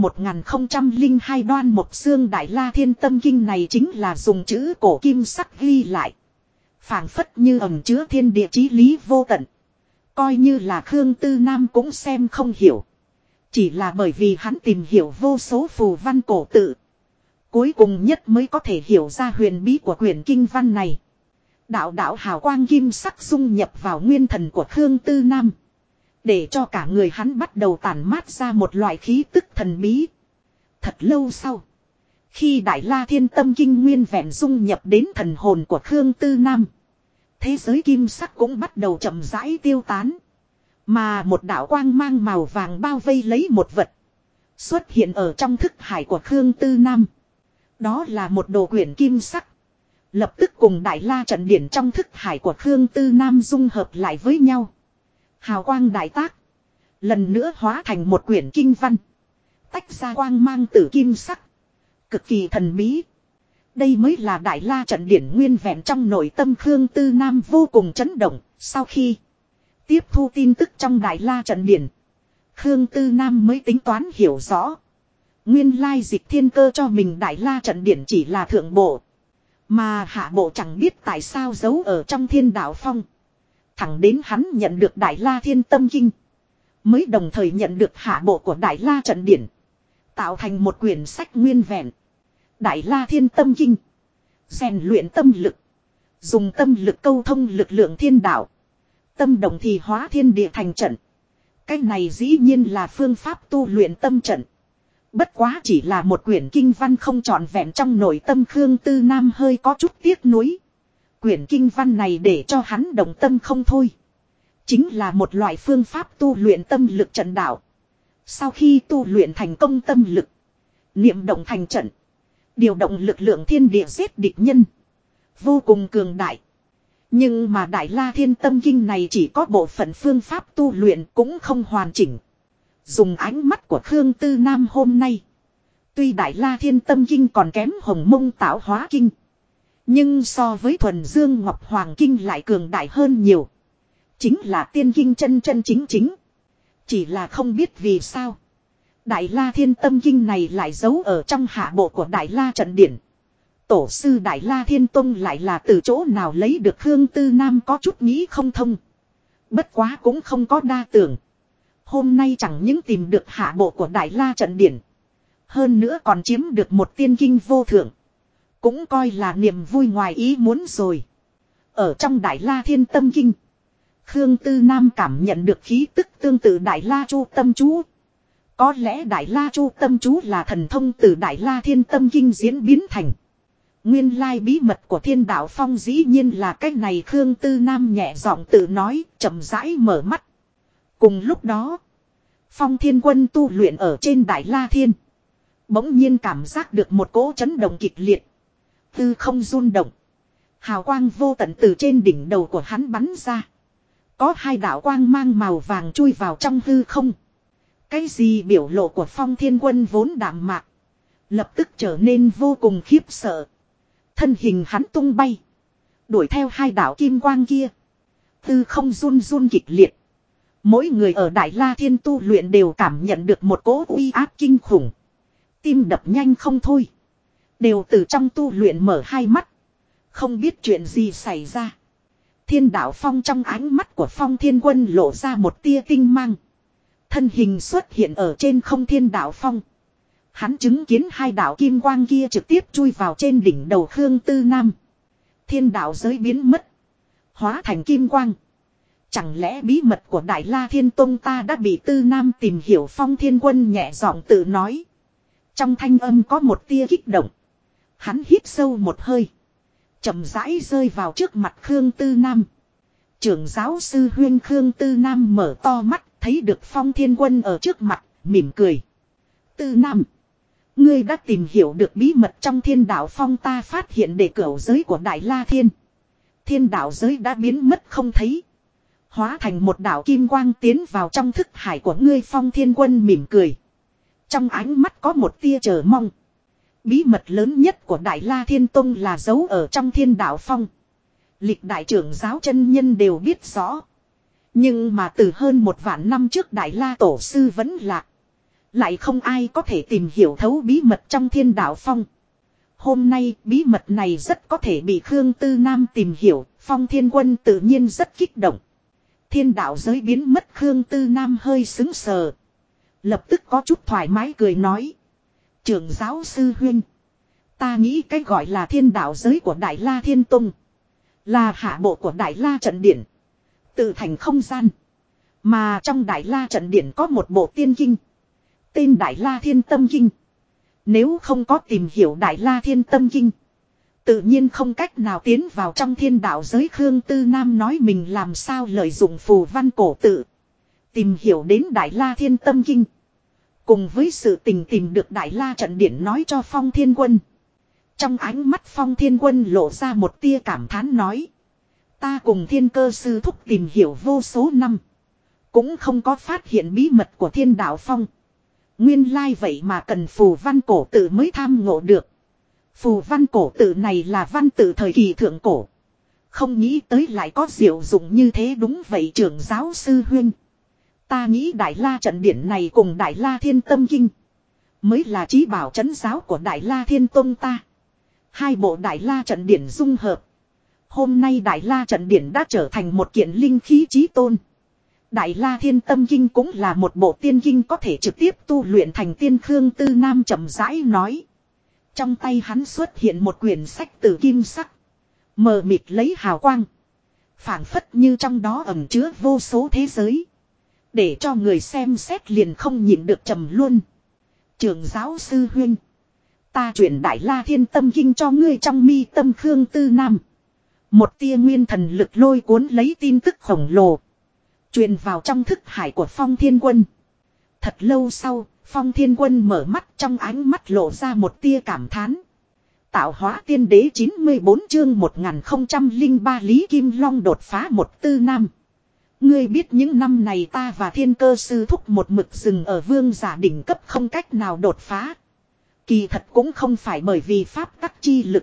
1002 đoan một xương. Đại La Thiên Tâm Kinh này chính là dùng chữ cổ kim sắc ghi lại. Phảng phất như ẩn chứa thiên địa chí lý vô tận. Coi như là Khương Tư Nam cũng xem không hiểu. Chỉ là bởi vì hắn tìm hiểu vô số phù văn cổ tự. Cuối cùng nhất mới có thể hiểu ra huyền bí của quyển kinh văn này. Đạo đạo hào quang kim sắc dung nhập vào nguyên thần của Khương Tư Nam. Để cho cả người hắn bắt đầu tản mát ra một loại khí tức thần bí. Thật lâu sau, khi Đại La Thiên Tâm Kinh nguyên vẹn dung nhập đến thần hồn của Khương Tư Nam, thế giới kim sắc cũng bắt đầu chậm rãi tiêu tán. Mà một đạo quang mang màu vàng bao vây lấy một vật xuất hiện ở trong thức hải của Khương Tư Nam. Đó là một đồ quyển kim sắc. Lập tức cùng Đại La trận điển trong thức hải của Khương Tư Nam dung hợp lại với nhau. Hào quang đại tác. Lần nữa hóa thành một quyển kinh văn. Tách ra quang mang tử kim sắc. Cực kỳ thần bí. Đây mới là Đại La trận điển nguyên vẹn. Trong nội tâm Khương Tư Nam vô cùng chấn động. Sau khi tiếp thu tin tức trong Đại La trận điển, Khương Tư Nam mới tính toán hiểu rõ. Nguyên lai dịch thiên cơ cho mình Đại La trận điển chỉ là thượng bộ. Mà hạ bộ chẳng biết tại sao giấu ở trong thiên đạo phong. Thẳng đến hắn nhận được Đại La Thiên Tâm Kinh, mới đồng thời nhận được hạ bộ của Đại La trận điển. Tạo thành một quyển sách nguyên vẹn. Đại La Thiên Tâm Kinh. Rèn luyện tâm lực. Dùng tâm lực câu thông lực lượng thiên đạo. Tâm động thì hóa thiên địa thành trận. Cái này dĩ nhiên là phương pháp tu luyện tâm trận. Bất quá chỉ là một quyển kinh văn không trọn vẹn. Trong nội tâm Khương Tư Nam hơi có chút tiếc nuối. Quyển kinh văn này để cho hắn động tâm không thôi. Chính là một loại phương pháp tu luyện tâm lực trận đạo. Sau khi tu luyện thành công tâm lực, niệm động thành trận, điều động lực lượng thiên địa giết địch nhân, vô cùng cường đại. Nhưng mà Đại La Thiên Tâm Kinh này chỉ có bộ phận phương pháp tu luyện, cũng không hoàn chỉnh. Dùng ánh mắt của Khương Tư Nam hôm nay, Tuy Đại La Thiên Tâm Kinh còn kém Hồng Mông Tạo Hóa Kinh. Nhưng so với Thuần Dương Ngọc Hoàng Kinh lại cường đại hơn nhiều. Chính là tiên kinh chân chân chính chính. Chỉ là không biết vì sao. Đại La Thiên Tâm Kinh này lại giấu ở trong hạ bộ của Đại La Trận Điển. Tổ sư Đại La Thiên Tông lại là từ chỗ nào lấy được Khương Tư Nam có chút nghĩ không thông. Bất quá cũng không có đa tưởng. Hôm nay chẳng những tìm được hạ bộ của Đại La Trận Điển. Hơn nữa còn chiếm được một tiên kinh vô thượng. Cũng coi là niềm vui ngoài ý muốn rồi. Ở trong Đại La Thiên Tâm Kinh. Khương Tư Nam cảm nhận được khí tức tương tự Đại La Chu Tâm Chú. Có lẽ Đại La Chu Tâm Chú là thần thông từ Đại La Thiên Tâm Kinh diễn biến thành. Nguyên lai bí mật của Thiên Đạo Phong dĩ nhiên là cách này. Khương Tư Nam nhẹ giọng tự nói, chậm rãi mở mắt. Cùng lúc đó, Phong Thiên Quân tu luyện ở trên Đại La Thiên. Bỗng nhiên cảm giác được một cỗ chấn động kịch liệt. Tư không rung động. Hào quang vô tận từ trên đỉnh đầu của hắn bắn ra. Có hai đạo quang mang màu vàng chui vào trong hư không. Cái gì biểu lộ của Phong Thiên Quân vốn đạm mạc. Lập tức trở nên vô cùng khiếp sợ. Thân hình hắn tung bay. Đuổi theo hai đạo kim quang kia. Tư không run run kịch liệt. Mỗi người ở Đại La Thiên tu luyện đều cảm nhận được một cỗ uy áp kinh khủng. Tim đập nhanh không thôi. Đều từ trong tu luyện mở hai mắt. Không biết chuyện gì xảy ra. Thiên Đạo Phong trong ánh mắt của Phong Thiên Quân lộ ra một tia tinh mang. Thân hình xuất hiện ở trên không Thiên Đạo Phong. Hắn chứng kiến hai đạo kim quang kia trực tiếp chui vào trên đỉnh đầu Khương Tư Nam. Thiên đạo giới biến mất. Hóa thành kim quang. Chẳng lẽ bí mật của Đại La Thiên Tông ta đã bị Tư Nam tìm hiểu? Phong Thiên Quân nhẹ giọng tự nói. Trong thanh âm có một tia kích động. Hắn hít sâu một hơi. Chậm rãi rơi vào trước mặt Khương Tư Nam. Trưởng giáo sư huynh Khương Tư Nam mở to mắt. Thấy được Phong Thiên Quân ở trước mặt. Mỉm cười. Tư Nam. Ngươi đã tìm hiểu được bí mật trong Thiên Đạo Phong. Ta phát hiện để cửu giới của Đại La Thiên. Thiên đạo giới đã biến mất không thấy. Hóa thành một đạo kim quang tiến vào trong thức hải của ngươi. Phong Thiên Quân mỉm cười. Trong ánh mắt có một tia chờ mong. Bí mật lớn nhất của Đại La Thiên Tông là giấu ở trong Thiên Đạo Phong. Lịch đại trưởng giáo chân nhân đều biết rõ. Nhưng mà từ hơn 1.000 năm trước Đại La Tổ Sư vẫn lạc. Lại không ai có thể tìm hiểu thấu bí mật trong Thiên Đạo Phong. Hôm nay bí mật này rất có thể bị Khương Tư Nam tìm hiểu. Phong Thiên Quân tự nhiên rất kích động. Thiên đạo giới biến mất. Khương Tư Nam hơi sững sờ. Lập tức có chút thoải mái cười nói. Trưởng giáo sư huynh. Ta nghĩ cái gọi là thiên đạo giới của Đại La Thiên Tông. Là hạ bộ của Đại La Trận Điển. Tự thành không gian. Mà trong Đại La Trận Điển có một bộ tiên kinh. Tên Đại La Thiên Tâm Kinh. Nếu không có tìm hiểu Đại La Thiên Tâm Kinh. Tự nhiên không cách nào tiến vào trong thiên đạo giới. Khương Tư Nam nói mình làm sao lợi dụng phù văn cổ tự. Tìm hiểu đến Đại La Thiên Tâm Kinh. Cùng với sự tình tìm được Đại La Trận Điển nói cho Phong Thiên Quân. Trong ánh mắt Phong Thiên Quân lộ ra một tia cảm thán nói. Ta cùng Thiên Cơ Sư thúc tìm hiểu vô số năm. Cũng không có phát hiện bí mật của Thiên Đạo Phong. Nguyên lai vậy mà cần phù văn cổ tự mới tham ngộ được. Phù văn cổ tự này là văn tự thời kỳ thượng cổ. Không nghĩ tới lại có diệu dụng như thế. Đúng vậy trưởng giáo sư huynh. Ta nghĩ Đại La Trận Điển này cùng Đại La Thiên Tâm Kinh mới là chí bảo trấn giáo của Đại La Thiên Tông ta. Hai bộ Đại La Trận Điển dung hợp. Hôm nay Đại La Trận Điển đã trở thành một kiện linh khí chí tôn. Đại La Thiên Tâm Kinh cũng là một bộ tiên kinh có thể trực tiếp tu luyện thành tiên. Khương Tư Nam chậm rãi nói. Trong tay hắn xuất hiện một quyển sách từ kim sắc. Mờ mịt lấy hào quang. Phảng phất như trong đó ẩn chứa vô số thế giới. Để cho người xem xét liền không nhịn được trầm luôn. Trưởng giáo sư huynh. Ta chuyển Đại La Thiên Tâm Kinh cho ngươi trong mi tâm. Khương Tư Nam. Một tia nguyên thần lực lôi cuốn lấy tin tức khổng lồ. Truyền vào trong thức hải của Phong Thiên Quân. Thật lâu sau, Phong Thiên Quân mở mắt, trong ánh mắt lộ ra một tia cảm thán. Tạo hóa tiên đế 94 chương 1003 Lý Kim Long đột phá. Một Tư Nam. Ngươi biết những năm này ta và Thiên Cơ Sư thúc một mực dừng ở vương giả đỉnh cấp không cách nào đột phá. Kỳ thật cũng không phải bởi vì pháp tắc chi lực.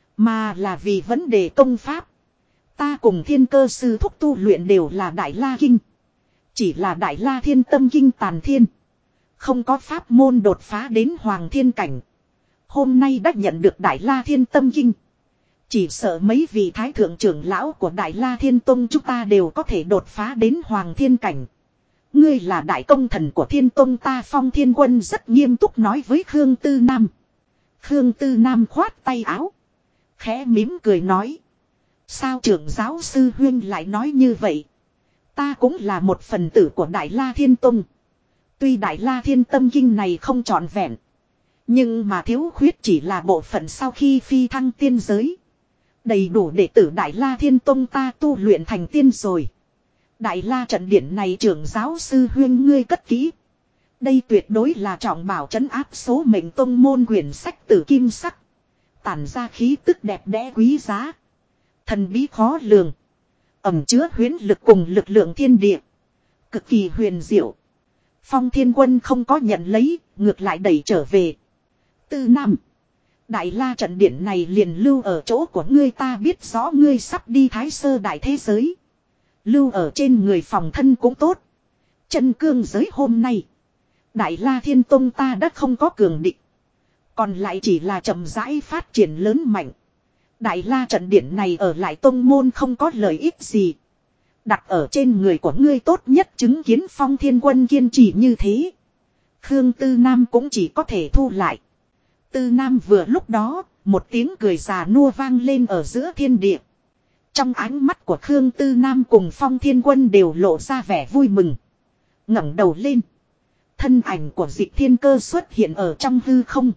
Mà là vì vấn đề công pháp. Ta cùng thiên cơ sư thúc tu luyện đều là Đại La Kinh. Chỉ là Đại La Thiên Tâm Kinh tàn thiên. Không có pháp môn đột phá đến Hoàng Thiên Cảnh. Hôm nay đã nhận được Đại La Thiên Tâm Kinh. Chỉ sợ mấy vị thái thượng trưởng lão của Đại La Thiên Tông chúng ta đều có thể đột phá đến Hoàng Thiên Cảnh. Ngươi là đại công thần của Thiên Tông ta. Phong Thiên Quân rất nghiêm túc nói với Khương Tư Nam. Khương Tư Nam khoát tay áo. Khẽ mỉm cười nói. Sao trưởng giáo sư huyên lại nói như vậy? Ta cũng là một phần tử của Đại La Thiên Tông. Tuy Đại La Thiên Tâm Kinh này không trọn vẹn. Nhưng mà thiếu khuyết chỉ là bộ phận sau khi phi thăng tiên giới. Đầy đủ đệ tử Đại La Thiên Tông ta tu luyện thành tiên rồi. Đại La trận điển này trưởng giáo sư huyên ngươi cất kỹ. Đây tuyệt đối là trọng bảo trấn áp số mệnh tông môn quyển sách tử kim sắc. Tản ra khí tức đẹp đẽ quý giá. Thần bí khó lường. Ẩm chứa huyễn lực cùng lực lượng thiên địa. Cực kỳ huyền diệu. Phong Thiên Quân không có nhận lấy, ngược lại đẩy trở về. Tư Nam. Đại La trận điển này liền lưu ở chỗ của ngươi, ta biết rõ ngươi sắp đi Thái Sơ đại thế giới. Lưu ở trên người phòng thân cũng tốt. Chân cương giới hôm nay. Đại La Thiên Tông ta đã không có cường địch. Còn lại chỉ là chậm rãi phát triển lớn mạnh. Đại La trận điển này ở lại tông môn không có lợi ích gì. Đặt ở trên người của ngươi tốt nhất chứng kiến Phong Thiên Quân kiên trì như thế. Khương Tư Nam cũng chỉ có thể thu lại. Tư Nam vừa lúc đó, một tiếng cười già nua vang lên ở giữa thiên địa. Trong ánh mắt của Khương Tư Nam cùng Phong Thiên Quân đều lộ ra vẻ vui mừng. Ngẩng đầu lên. Thân ảnh của Dịch Thiên Cơ xuất hiện ở trong hư không.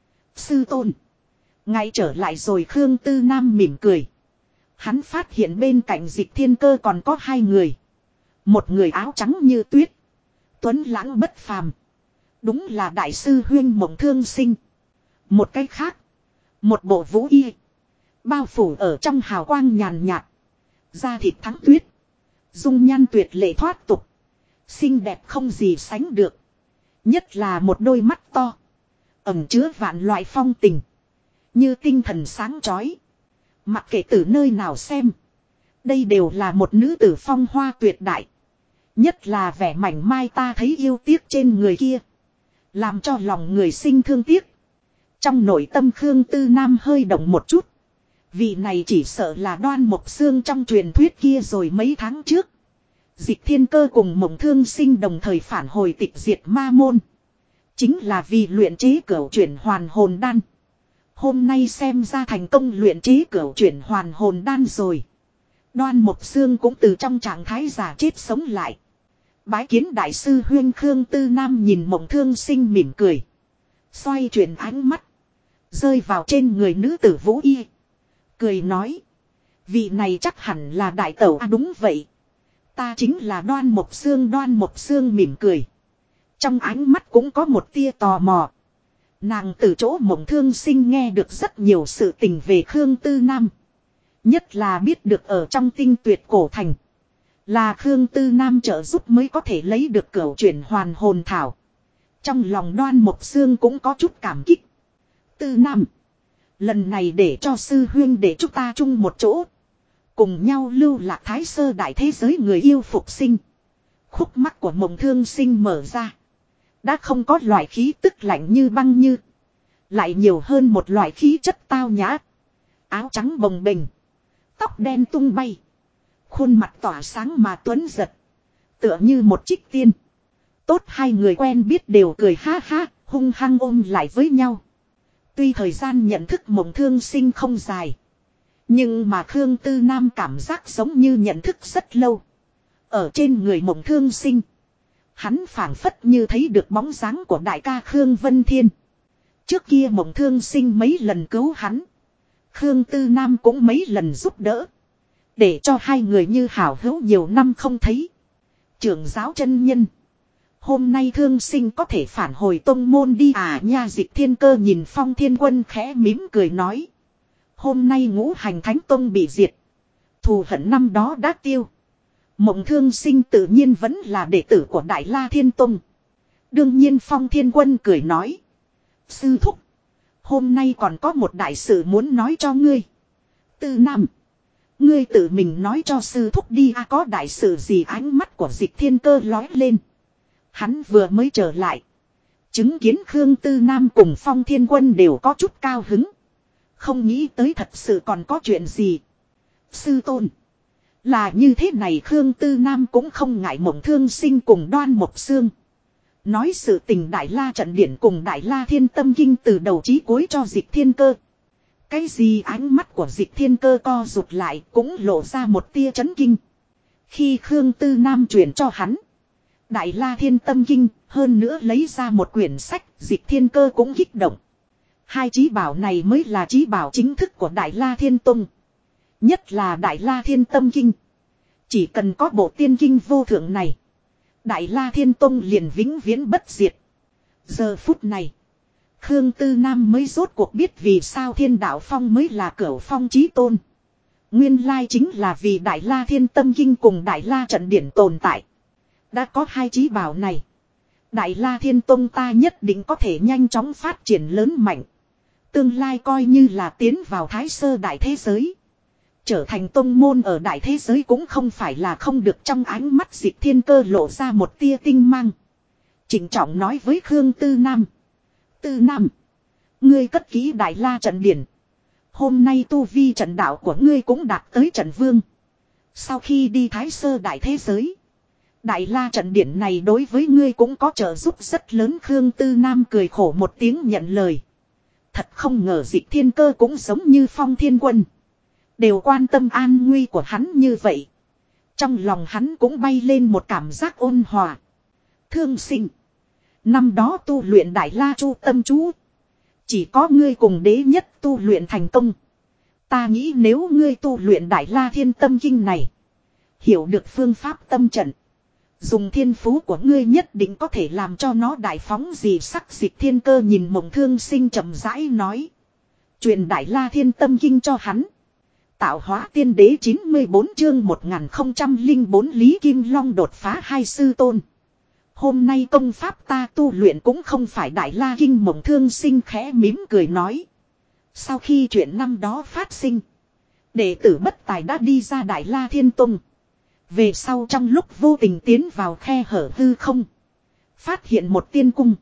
Sư tôn. Ngay trở lại rồi. Khương Tư Nam mỉm cười. Hắn phát hiện bên cạnh Dịch Thiên Cơ còn có hai người. Một người áo trắng như tuyết. Tuấn lãng bất phàm. Đúng là đại sư huyên Mộng Thương Sinh. Một cái khác. Một bộ vũ y. Bao phủ ở trong hào quang nhàn nhạt. Da thịt thắng tuyết. Dung nhan tuyệt lệ thoát tục. Xinh đẹp không gì sánh được. Nhất là một đôi mắt to. Ẩn chứa vạn loại phong tình. Như tinh thần sáng chói. Mặc kệ từ nơi nào xem. Đây đều là một nữ tử phong hoa tuyệt đại. Nhất là vẻ mảnh mai ta thấy yêu tiếc trên người kia. Làm cho lòng người sinh thương tiếc. Trong nội tâm Khương Tư Nam hơi động một chút. Vị này chỉ sợ là Đoan Mộc Xương trong truyền thuyết kia rồi. Mấy tháng trước. Dịch Thiên Cơ cùng Mộng Thương Sinh đồng thời phản hồi tịch diệt ma môn. Chính là vì luyện chế cửu chuyển hoàn hồn đan. Hôm nay xem ra thành công luyện chế cửu chuyển hoàn hồn đan rồi. Đoan Mộc Xương cũng từ trong trạng thái giả chết sống lại. Bái kiến đại sư huyên. Khương Tư Nam nhìn Mộng Thương Sinh mỉm cười. Xoay chuyển ánh mắt. Rơi vào trên người nữ tử Vũ Y. Cười nói. Vị này chắc hẳn là đại tẩu. À đúng vậy. Ta chính là Đoan Mộc Xương. Đoan Mộc Xương mỉm cười. Trong ánh mắt cũng có một tia tò mò. Nàng từ chỗ Mộng Thương Sinh nghe được rất nhiều sự tình về Khương Tư Nam. Nhất là biết được ở trong Tinh Tuyệt cổ thành. Là Khương Tư Nam trợ giúp mới có thể lấy được cửu chuyển hoàn hồn thảo. Trong lòng Đoan Mộc Xương cũng có chút cảm kích. Tư Nam. Lần này để cho sư huyên để chúng ta chung một chỗ. Cùng nhau lưu lạc Thái Sơ đại thế giới người yêu phục sinh. Khúc mắc của Mộng Thương Sinh mở ra. Đã không có loại khí tức lạnh như băng như. Lại nhiều hơn một loại khí chất tao nhã. Áo trắng bồng bềnh. Tóc đen tung bay. Khuôn mặt tỏa sáng mà tuấn giật. Tựa như một trích tiên. Tốt hai người quen biết đều cười ha ha. Hung hăng ôm lại với nhau. Tuy thời gian nhận thức Mộng Thương Sinh không dài. Nhưng mà Khương Tư Nam cảm giác giống như nhận thức rất lâu. Ở trên người Mộng Thương Sinh. Hắn phảng phất như thấy được bóng dáng của đại ca Khương Vân Thiên. Trước kia Mộng Thương Sinh mấy lần cứu hắn. Khương Tư Nam cũng mấy lần giúp đỡ. Để cho hai người như hảo hữu nhiều năm không thấy. Trưởng giáo chân nhân. Hôm nay Thương Sinh có thể phản hồi tông môn đi à nha. Dịch Thiên Cơ nhìn Phong Thiên Quân khẽ mỉm cười nói. Hôm nay Ngũ Hành Thánh Tông bị diệt. Thù hận năm đó đã tiêu. Mộng Thương Sinh tự nhiên vẫn là đệ tử của Đại La Thiên Tông. Đương nhiên Phong Thiên Quân cười nói. Sư thúc. Hôm nay còn có một đại sự muốn nói cho ngươi. Tư Nam. Ngươi tự mình nói cho sư thúc đi có đại sự gì ánh mắt của Dịch Thiên Cơ lói lên. Hắn vừa mới trở lại. Chứng kiến Khương Tư Nam cùng Phong Thiên Quân đều có chút cao hứng. Không nghĩ tới thật sự còn có chuyện gì. Sư tôn. Là như thế này Khương Tư Nam cũng không ngại Mộng Thương Sinh cùng Đoan Mộc Xương. Nói sự tình Đại La Trận Điển cùng Đại La Thiên Tâm Kinh từ đầu chí cuối cho Dịch Thiên Cơ. Cái gì ánh mắt của Dịch Thiên Cơ co rụt lại cũng lộ ra một tia chấn kinh. Khi Khương Tư Nam truyền cho hắn Đại La Thiên Tâm Kinh, hơn nữa lấy ra một quyển sách, Dịch Thiên Cơ cũng kích động. Hai chí bảo này mới là chí bảo chính thức của Đại La Thiên Tông. Nhất là Đại La Thiên Tâm Kinh. Chỉ cần có bộ tiên kinh vô thượng này, Đại La Thiên Tông liền vĩnh viễn bất diệt. Giờ phút này, Khương Tư Nam mới rốt cuộc biết vì sao Thiên Đạo Phong mới là cửu phong chí tôn. Nguyên lai chính là vì Đại La Thiên Tâm Kinh cùng Đại La Trận Điển tồn tại. Đã có hai chí bảo này, Đại La Thiên Tông ta nhất định có thể nhanh chóng phát triển lớn mạnh. Tương lai coi như là tiến vào Thái Sơ đại thế giới. Trở thành tông môn ở đại thế giới cũng không phải là không được. Trong ánh mắt Dịch Thiên Cơ lộ ra một tia tinh mang. Trịnh trọng nói với Khương Tư Nam. Tư Nam. Ngươi cất kỹ Đại La Trận Điển. Hôm nay tu vi trận đạo của ngươi cũng đạt tới trận vương. Sau khi đi Thái Sơ đại thế giới, Đại La Trận Điển này đối với ngươi cũng có trợ giúp rất lớn. Khương Tư Nam cười khổ một tiếng nhận lời. Thật không ngờ Dịch Thiên Cơ cũng giống như Phong Thiên Quân, đều quan tâm an nguy của hắn như vậy. Trong lòng hắn cũng bay lên một cảm giác ôn hòa. Thương Sinh. Năm đó tu luyện Đại La Chu Tâm Chú, chỉ có ngươi cùng đế nhất tu luyện thành công. Ta nghĩ nếu ngươi tu luyện Đại La Thiên Tâm Kinh này, hiểu được phương pháp tâm trận, dùng thiên phú của ngươi nhất định có thể làm cho nó đại phóng dị sắc. Dịch Thiên Cơ nhìn Mộng Thương Sinh chậm rãi nói. Truyền Đại La Thiên Tâm Kinh cho hắn. Tạo hóa tiên đế 94 chương 1004 Lý Kim Long đột phá hai sư tôn. Hôm nay công pháp ta tu luyện cũng không phải Đại La Kinh. Mộng Thương Sinh khẽ mỉm cười nói. Sau khi chuyện năm đó phát sinh, đệ tử bất tài đã đi ra Đại La Thiên Tông. Về sau trong lúc vô tình tiến vào khe hở hư không, phát hiện một tiên cung.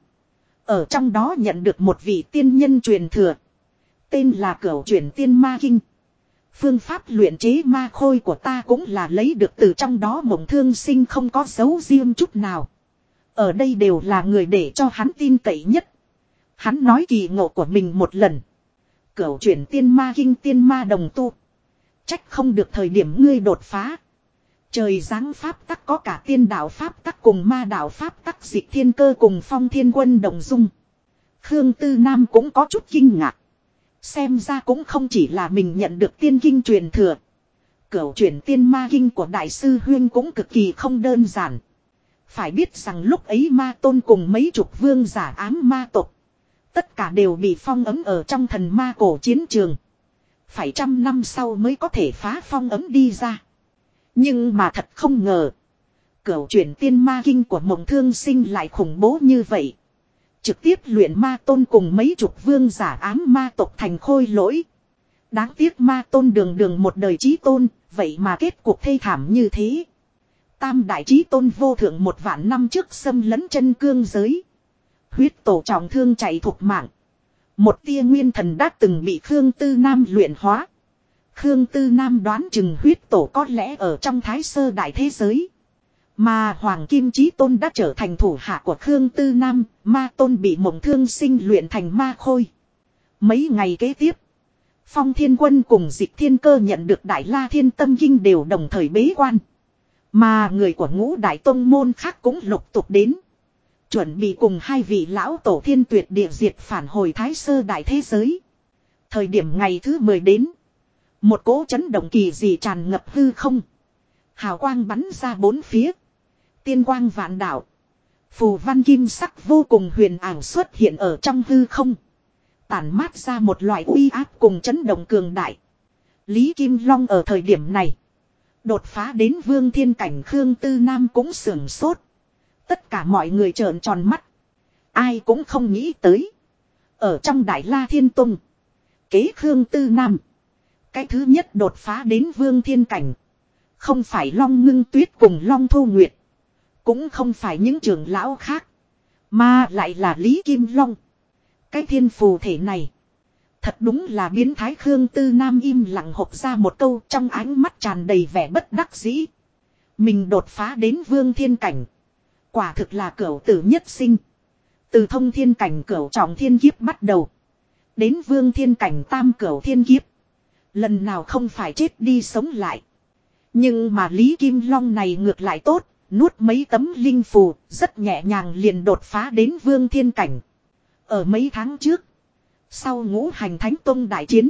Ở trong đó nhận được một vị tiên nhân truyền thừa, tên là Cửu Chuyển Tiên Ma Kinh. Phương pháp luyện chế ma khôi của ta cũng là lấy được từ trong đó. Mộng Thương Sinh không có giấu riêng chút nào. Ở đây đều là người để cho hắn tin cậy nhất. Hắn nói kỳ ngộ của mình một lần. Cửu Chuyển Tiên Ma Kinh tiên ma đồng tu. Trách không được thời điểm ngươi đột phá. Trời giáng pháp tắc có cả tiên đạo pháp tắc cùng ma đạo pháp tắc. Dịch Thiên Cơ cùng Phong Thiên Quân đồng dung. Khương Tư Nam cũng có chút kinh ngạc. Xem ra cũng không chỉ là mình nhận được tiên kinh truyền thừa. Cửu Chuyển Tiên Ma Kinh của Đại sư Huyên cũng cực kỳ không đơn giản. Phải biết rằng lúc ấy Ma Tôn cùng mấy chục vương giả ám ma tộc, tất cả đều bị phong ấm ở trong thần ma cổ chiến trường. Phải trăm năm sau mới có thể phá phong ấm đi ra. Nhưng mà thật không ngờ, Cửu Chuyển Tiên Ma Kinh của Mộng Thương Sinh lại khủng bố như vậy. Trực tiếp luyện Ma Tôn cùng mấy chục vương giả ám ma tộc thành khôi lỗi. Đáng tiếc Ma Tôn đường đường một đời chí tôn, vậy mà kết cuộc thê thảm như thế. Tam đại chí tôn vô thượng 1.000 năm trước xâm lấn chân cương giới. Huyết tổ trọng thương chạy thục mạng. Một tia nguyên thần đã từng bị Khương Tư Nam luyện hóa. Khương Tư Nam đoán chừng huyết tổ có lẽ ở trong Thái Sơ đại thế giới. Mà Hoàng Kim Chí Tôn đã trở thành thủ hạ của Khương Tư Nam. Ma Tôn bị Mộng Thương Sinh luyện thành ma khôi. Mấy ngày kế tiếp, Phong Thiên Quân cùng Dịch Thiên Cơ nhận được Đại La Thiên Tâm Kinh đều đồng thời bế quan. Mà người của Ngũ Đại Tông môn khác cũng lục tục đến. Chuẩn bị cùng hai vị lão tổ thiên tuyệt địa diệt phản hồi Thái Sơ đại thế giới. Thời điểm ngày thứ 10 đến, một cỗ chấn động kỳ dị tràn ngập hư không. Hào quang bắn ra bốn phía. Tiên quang vạn đạo. Phù văn kim sắc vô cùng huyền ảo xuất hiện ở trong hư không. Tản mát ra một loại uy áp cùng chấn động cường đại. Lý Kim Long ở thời điểm này đột phá đến vương thiên cảnh. Khương Tư Nam cũng sưởng sốt. Tất cả mọi người trợn tròn mắt. Ai cũng không nghĩ tới. Ở trong Đại La Thiên Tông. Kế Khương Tư Nam. Cái thứ nhất đột phá đến Vương Thiên Cảnh. Không phải Long Ngưng Tuyết cùng Long Thu Nguyệt. Cũng không phải những trưởng lão khác. Mà lại là Lý Kim Long. Cái thiên phù thể này. Thật đúng là biến thái. Khương Tư Nam im lặng hộc ra một câu, trong ánh mắt tràn đầy vẻ bất đắc dĩ. Mình đột phá đến Vương Thiên Cảnh. Quả thực là cửu tử nhất sinh. Từ thông thiên cảnh cửu trọng thiên kiếp bắt đầu. Đến Vương Thiên Cảnh tam cửu thiên kiếp. Lần nào không phải chết đi sống lại. Nhưng mà Lý Kim Long này ngược lại tốt. Nuốt mấy tấm linh phù, rất nhẹ nhàng liền đột phá đến Vương Thiên Cảnh. Ở mấy tháng trước, sau Ngũ Hành Thánh Tông đại chiến,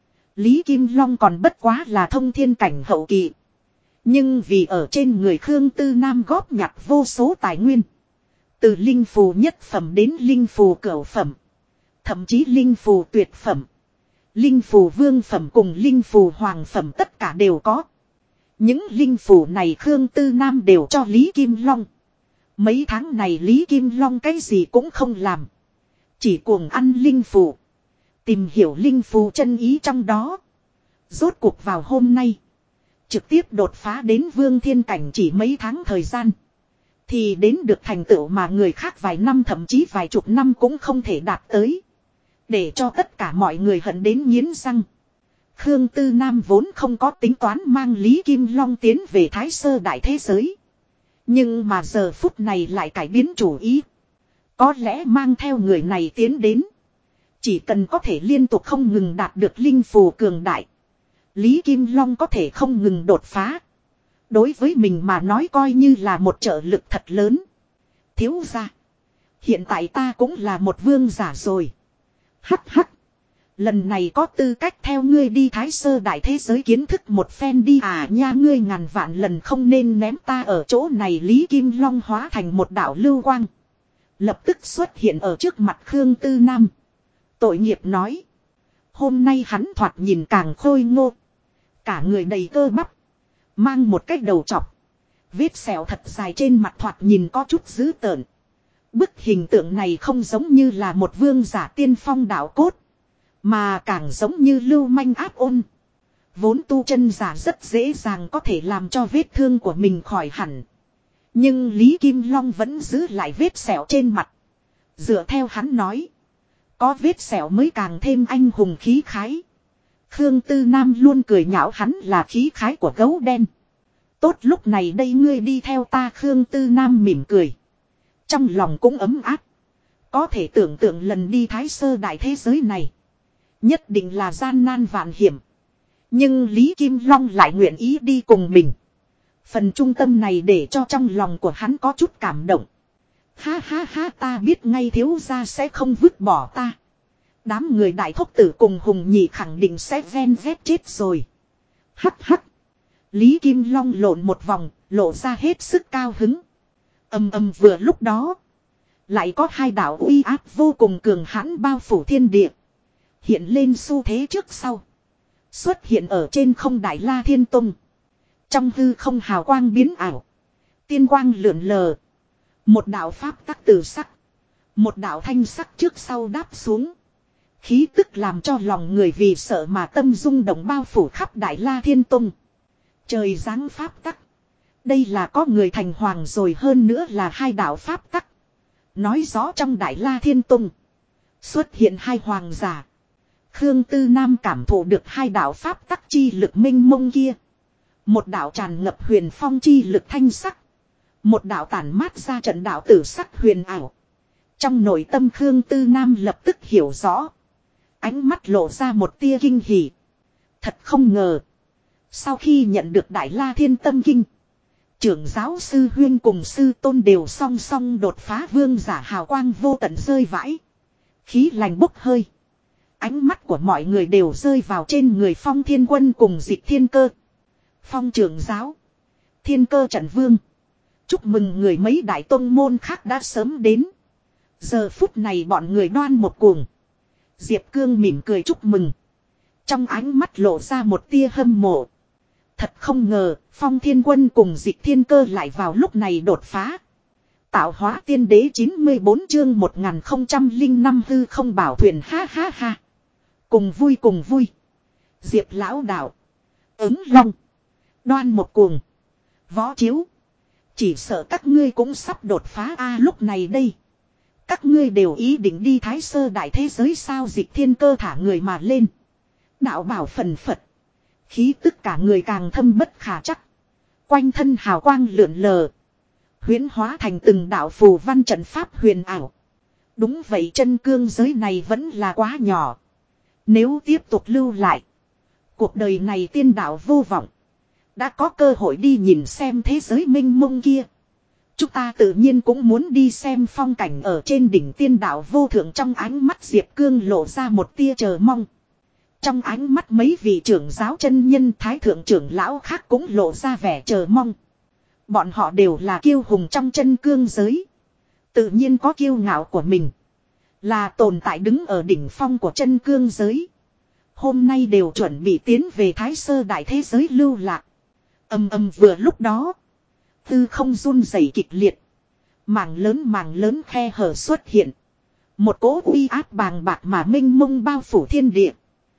Lý Kim Long còn bất quá là thông thiên cảnh hậu kỳ. Nhưng vì ở trên người Khương Tư Nam góp nhặt vô số tài nguyên. Từ linh phù nhất phẩm đến linh phù cửu phẩm. Thậm chí linh phù tuyệt phẩm. Linh phù vương phẩm cùng linh phù hoàng phẩm tất cả đều có. Những linh phù này Khương Tư Nam đều cho Lý Kim Long. Mấy tháng này Lý Kim Long cái gì cũng không làm. Chỉ cuồng ăn linh phù. Tìm hiểu linh phù chân ý trong đó. Rốt cuộc vào hôm nay. Trực tiếp đột phá đến Vương Thiên Cảnh chỉ mấy tháng thời gian. Thì đến được thành tựu mà người khác vài năm thậm chí vài chục năm cũng không thể đạt tới. Để cho tất cả mọi người hận đến nghiến răng. Khương Tư Nam vốn không có tính toán mang Lý Kim Long tiến về Thái Sơ Đại Thế Giới. Nhưng mà giờ phút này lại cải biến chủ ý. Có lẽ mang theo người này tiến đến. Chỉ cần có thể liên tục không ngừng đạt được linh phù cường đại. Lý Kim Long có thể không ngừng đột phá. Đối với mình mà nói coi như là một trợ lực thật lớn. Thiếu gia. Hiện tại ta cũng là một vương giả rồi. Hắc hắc. Lần này có tư cách theo ngươi đi Thái Sơ Đại Thế Giới kiến thức một phen đi à nha, ngươi ngàn vạn lần không nên ném ta ở chỗ này. Lý Kim Long hóa thành một đạo lưu quang. Lập tức xuất hiện ở trước mặt Khương Tư Nam. Tội nghiệp nói. Hôm nay hắn thoạt nhìn càng khôi ngô. Cả người đầy cơ bắp. Mang một cái đầu trọc. Vết sẹo thật dài trên mặt thoạt nhìn có chút dữ tợn. Bức hình tượng này không giống như là một vương giả tiên phong đạo cốt. Mà càng giống như lưu manh áp ôn. Vốn tu chân giả rất dễ dàng có thể làm cho vết thương của mình khỏi hẳn. Nhưng Lý Kim Long vẫn giữ lại vết sẹo trên mặt. Dựa theo hắn nói. Có vết sẹo mới càng thêm anh hùng khí khái. Khương Tư Nam luôn cười nhạo hắn là khí khái của gấu đen. Tốt lúc này đây ngươi đi theo ta. Khương Tư Nam mỉm cười. Trong lòng cũng ấm áp. Có thể tưởng tượng lần đi Thái Sơ Đại Thế Giới này. Nhất định là gian nan vạn hiểm. Nhưng Lý Kim Long lại nguyện ý đi cùng mình. Phần trung tâm này để cho trong lòng của hắn có chút cảm động. Ha ha ha, ta biết ngay thiếu gia sẽ không vứt bỏ ta. Đám người đại thúc tử cùng Hùng Nhị khẳng định sẽ ven vét chết rồi. Hắc hắc. Lý Kim Long lộn một vòng, lộ ra hết sức cao hứng. Ầm ầm vừa lúc đó. Lại có hai đạo uy áp vô cùng cường hãn bao phủ thiên địa. Hiện lên xu thế trước sau. Xuất hiện ở trên không Đại La Thiên Tông. Trong hư không hào quang biến ảo. Tiên quang lượn lờ. Một đạo pháp tắc từ sắc. Một đạo thanh sắc trước sau đáp xuống. Khí tức làm cho lòng người vì sợ mà tâm rung động bao phủ khắp Đại La Thiên Tông. Trời giáng pháp tắc. Đây là có người thành hoàng rồi, hơn nữa là hai đạo pháp tắc. Nói rõ trong Đại La Thiên Tông. Xuất hiện hai hoàng giả. Khương Tư Nam cảm thụ được hai đạo pháp tắc chi lực minh mông kia. Một đạo tràn ngập huyền phong chi lực thanh sắc. Một đạo tản mát ra trận đạo tử sắc huyền ảo. Trong nội tâm Khương Tư Nam lập tức hiểu rõ. Ánh mắt lộ ra một tia kinh hỉ. Thật không ngờ. Sau khi nhận được Đại La Thiên Tâm Kinh. Trưởng giáo sư huyên cùng sư tôn đều song song đột phá, vương giả hào quang vô tận rơi vãi. Khí lành bốc hơi. Ánh mắt của mọi người đều rơi vào trên người Phong Thiên Quân cùng Dịch Thiên Cơ. Phong trưởng giáo. Thiên Cơ trận vương. Chúc mừng người, mấy đại tông môn khác đã sớm đến. Giờ phút này bọn người đoan một cuồng. Diệp Cương mỉm cười chúc mừng. Trong ánh mắt lộ ra một tia hâm mộ. Thật không ngờ, Phong Thiên Quân cùng Dịch Thiên Cơ lại vào lúc này đột phá. Tạo hóa tiên đế 94 chương 1005 hư không bảo thuyền ha ha ha. Cùng vui cùng vui. Diệp lão đạo. Ứng long. Đoan một cuồng. Võ chiếu. Chỉ sợ các ngươi cũng sắp đột phá a lúc này đây. Các ngươi đều ý định đi thái sơ đại thế giới sao Dịch Thiên Cơ thả người mà lên. Đạo bảo phần phật. Khí tức cả người càng thâm bất khả chắc. Quanh thân hào quang lượn lờ. Huyễn hóa thành từng đạo phù văn trận pháp huyền ảo. Đúng vậy, chân cương giới này vẫn là quá nhỏ. Nếu tiếp tục lưu lại. Cuộc đời này tiên đạo vô vọng. Đã có cơ hội đi nhìn xem thế giới mênh mông kia. Chúng ta tự nhiên cũng muốn đi xem phong cảnh ở trên đỉnh tiên đạo vô thượng. Trong ánh mắt Diệp Cương lộ ra một tia chờ mong. Trong ánh mắt mấy vị trưởng giáo chân nhân thái thượng trưởng lão khác cũng lộ ra vẻ chờ mong. Bọn họ đều là kiêu hùng trong chân cương giới. Tự nhiên có kiêu ngạo của mình. Là tồn tại đứng ở đỉnh phong của chân cương giới. Hôm nay đều chuẩn bị tiến về thái sơ đại thế giới lưu lạc. Ầm ầm vừa lúc đó. Tư không run rẩy kịch liệt. Mảng lớn khe hở xuất hiện. Một cỗ uy áp bàng bạc mà mênh mông bao phủ thiên địa.